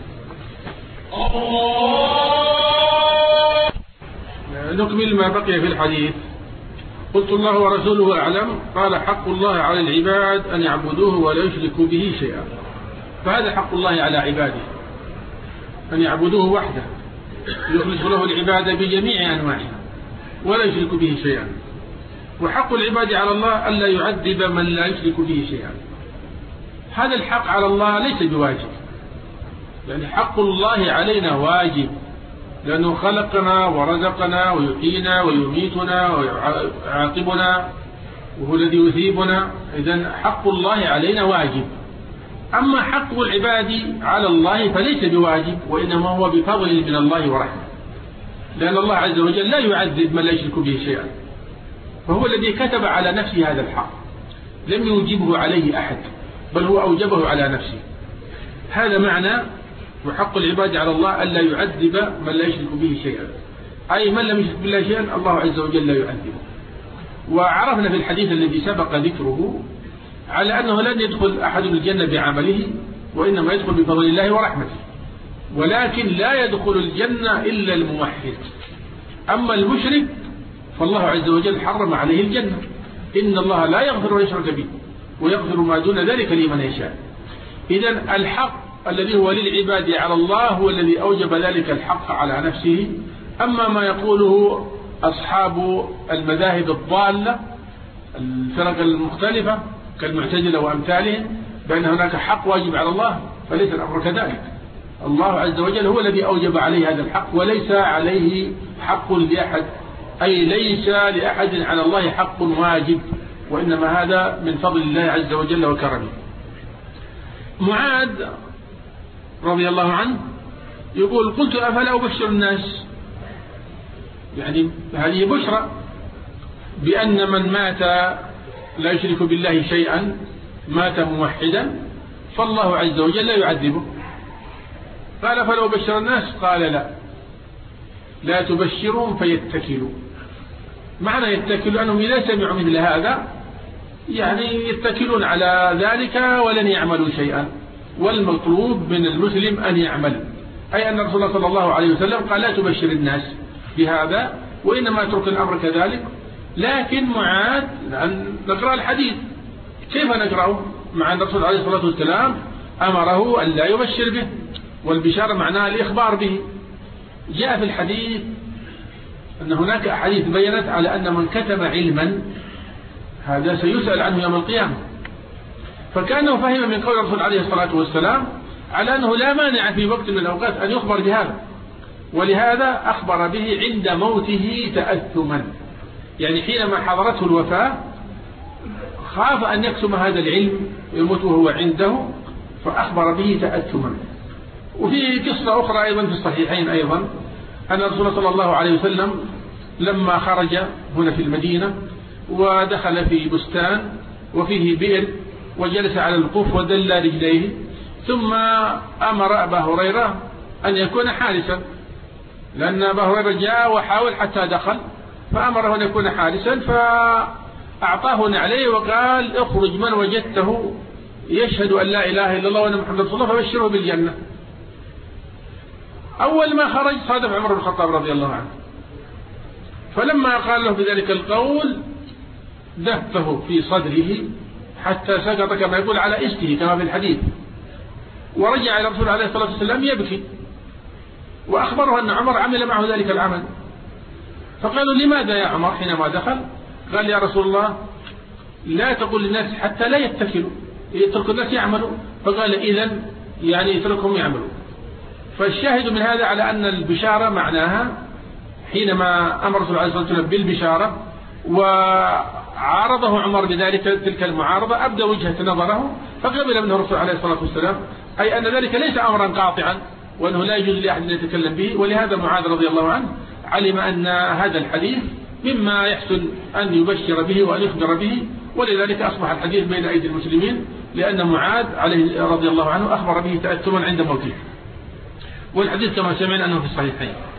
نكمل ما بقي في الحديث. قلت الله ورسوله أعلم. قال حق الله على العباد أن يعبدوه ولا يشركوا به شيئا. فهذا حق الله على عباده، أن يعبدوه وحده، يخلص له العبادة بجميع أنواعها ولا يشرك به شيئا. وحق العباد على الله ألا يعذب من لا يشرك به شيئا. هذا الحق على الله ليس بواجب، يعني حق الله علينا واجب، لأنه خلقنا ورزقنا ويحيينا ويميتنا ويعاقبنا وهو الذي يثيبنا. إذن حق الله علينا واجب. أما حق العباد على الله فليس بواجب، وإنما هو بفضل من الله ورحمة، لأن الله عز وجل لا يعذب من لا يشرك به شيئا، فهو الذي كتب على نفسه هذا الحق، لم يوجبه عليه أحد، بل هو أوجبه على نفسه. هذا معنى وحق العباد على الله ألا يعذب من لا يشرك به شيئا. أي من لم يشرك بالله شيئا الله عز وجل لا يعذبه. وعرفنا في الحديث الذي سبق ذكره على أنه لن يدخل أحد الجنة بعمله، وإنما يدخل بفضل الله ورحمته، ولكن لا يدخل الجنة إلا الموحد. أما المشرك فالله عز وجل حرم عليه الجنة، إن الله لا يغفر أن يشرك به ويغفر ما دون ذلك لمن يشاء. إذن الحق الذي هو للعباد على الله هو الذي أوجب ذلك الحق على نفسه. أما ما يقوله أصحاب المذاهب الضالة الفرق المختلفة كالمعتزلة وأمثالهم بأن هناك حق واجب على الله، فليس الأمر كذلك. الله عز وجل هو الذي أوجب عليه هذا الحق، وليس عليه حق لأحد، أي ليس لأحد على الله حق واجب، وإنما هذا من فضل الله عز وجل وكرمه. معاذ رضي الله عنه يقول قلت أفلا أبشر الناس، يعني هذه بشرى بأن من مات لا يشرك بالله شيئا مات موحدا فالله عز وجل لا يعذبه. قال فلا أبشر الناس، قال لا تبشرهم فيتكلوا. معنى يتكلوا أنهم إذا سمعوا مثل هذا يعني يتكلون على ذلك ولن يعملوا شيئا، والمطلوب من المسلم أن يعمل. أي أن الرسول صلى الله عليه وسلم قال لا تبشر الناس بهذا، وإنما اترك الأمر كذلك. لكن معاذ نقرأ الحديث، كيف نقرأه مع أن الرسول عليه الصلاة والسلام أمره أن لا يبشر به، والبشارة معناها الإخبار به. جاء في الحديث أن هناك أحاديث بيّنت على أن من كتم علما هذا سيسأل عنه يوم القيامة، فكانه فهم من قول الرسول عليه الصلاة والسلام على أنه لا مانع في وقت من الأوقات أن يخبر بهذا، ولهذا أخبر به عند موته تأثما. يعني حينما حضرته الوفاة خاف أن يكتم هذا العلم يموت وهو عنده، فأخبر به تأثما. وفي قصة أخرى أيضا في الصحيحين أيضا أن الرسول صلى الله عليه وسلم لما خرج هنا في المدينة ودخل في بستان وفيه بئر وجلس على القف ودل رجليه، ثم أمر أبا هريرة أن يكون حارسا، لأن أبا هريرة جاء وحاول حتى دخل، فأمره أن يكون حارسا، فأعطاه نعليه وقال اخرج من وجدته يشهد أن لا إله إلا الله وأن محمد رسول الله فبشره بالجنة. أول ما خرج صادف عمر بن الخطاب رضي الله عنه، فلما قال له بذلك القول دفه في صدره حتى سقط كما يقول على إسته كما في الحديث، ورجع إلى الرسول عليه الصلاة والسلام يبكي، وأخبره أن عمر عمل معه ذلك العمل. فقالوا لماذا يا عمر حينما دخل؟ قال يا رسول الله لا تقول للناس حتى لا يتكلوا، يترك الناس يعملوا. فقال إذن يعني يتركهم يعملوا. فالشاهد من هذا على أن البشارة معناها حينما أمر الرسول عليه الصلاة والسلام بالبشارة وعارضه عمر بذلك تلك المعارضة أبدى وجهة نظره فقبل منه الرسول عليه الصلاة والسلام، أي أن ذلك ليس أمرا قاطعا وأنه لا يجوز لأحد أن يتكلم به. ولهذا معاذ رضي الله عنه علم أن هذا الحديث مما يحسن أن يبشر به وأن يخبر به، ولذلك أصبح الحديث بين أيدي المسلمين، لأن معاذ عليه رضي الله عنه أخبر به تأثما عند موته. والحديث كما سمعنا أنه في الصحيحين.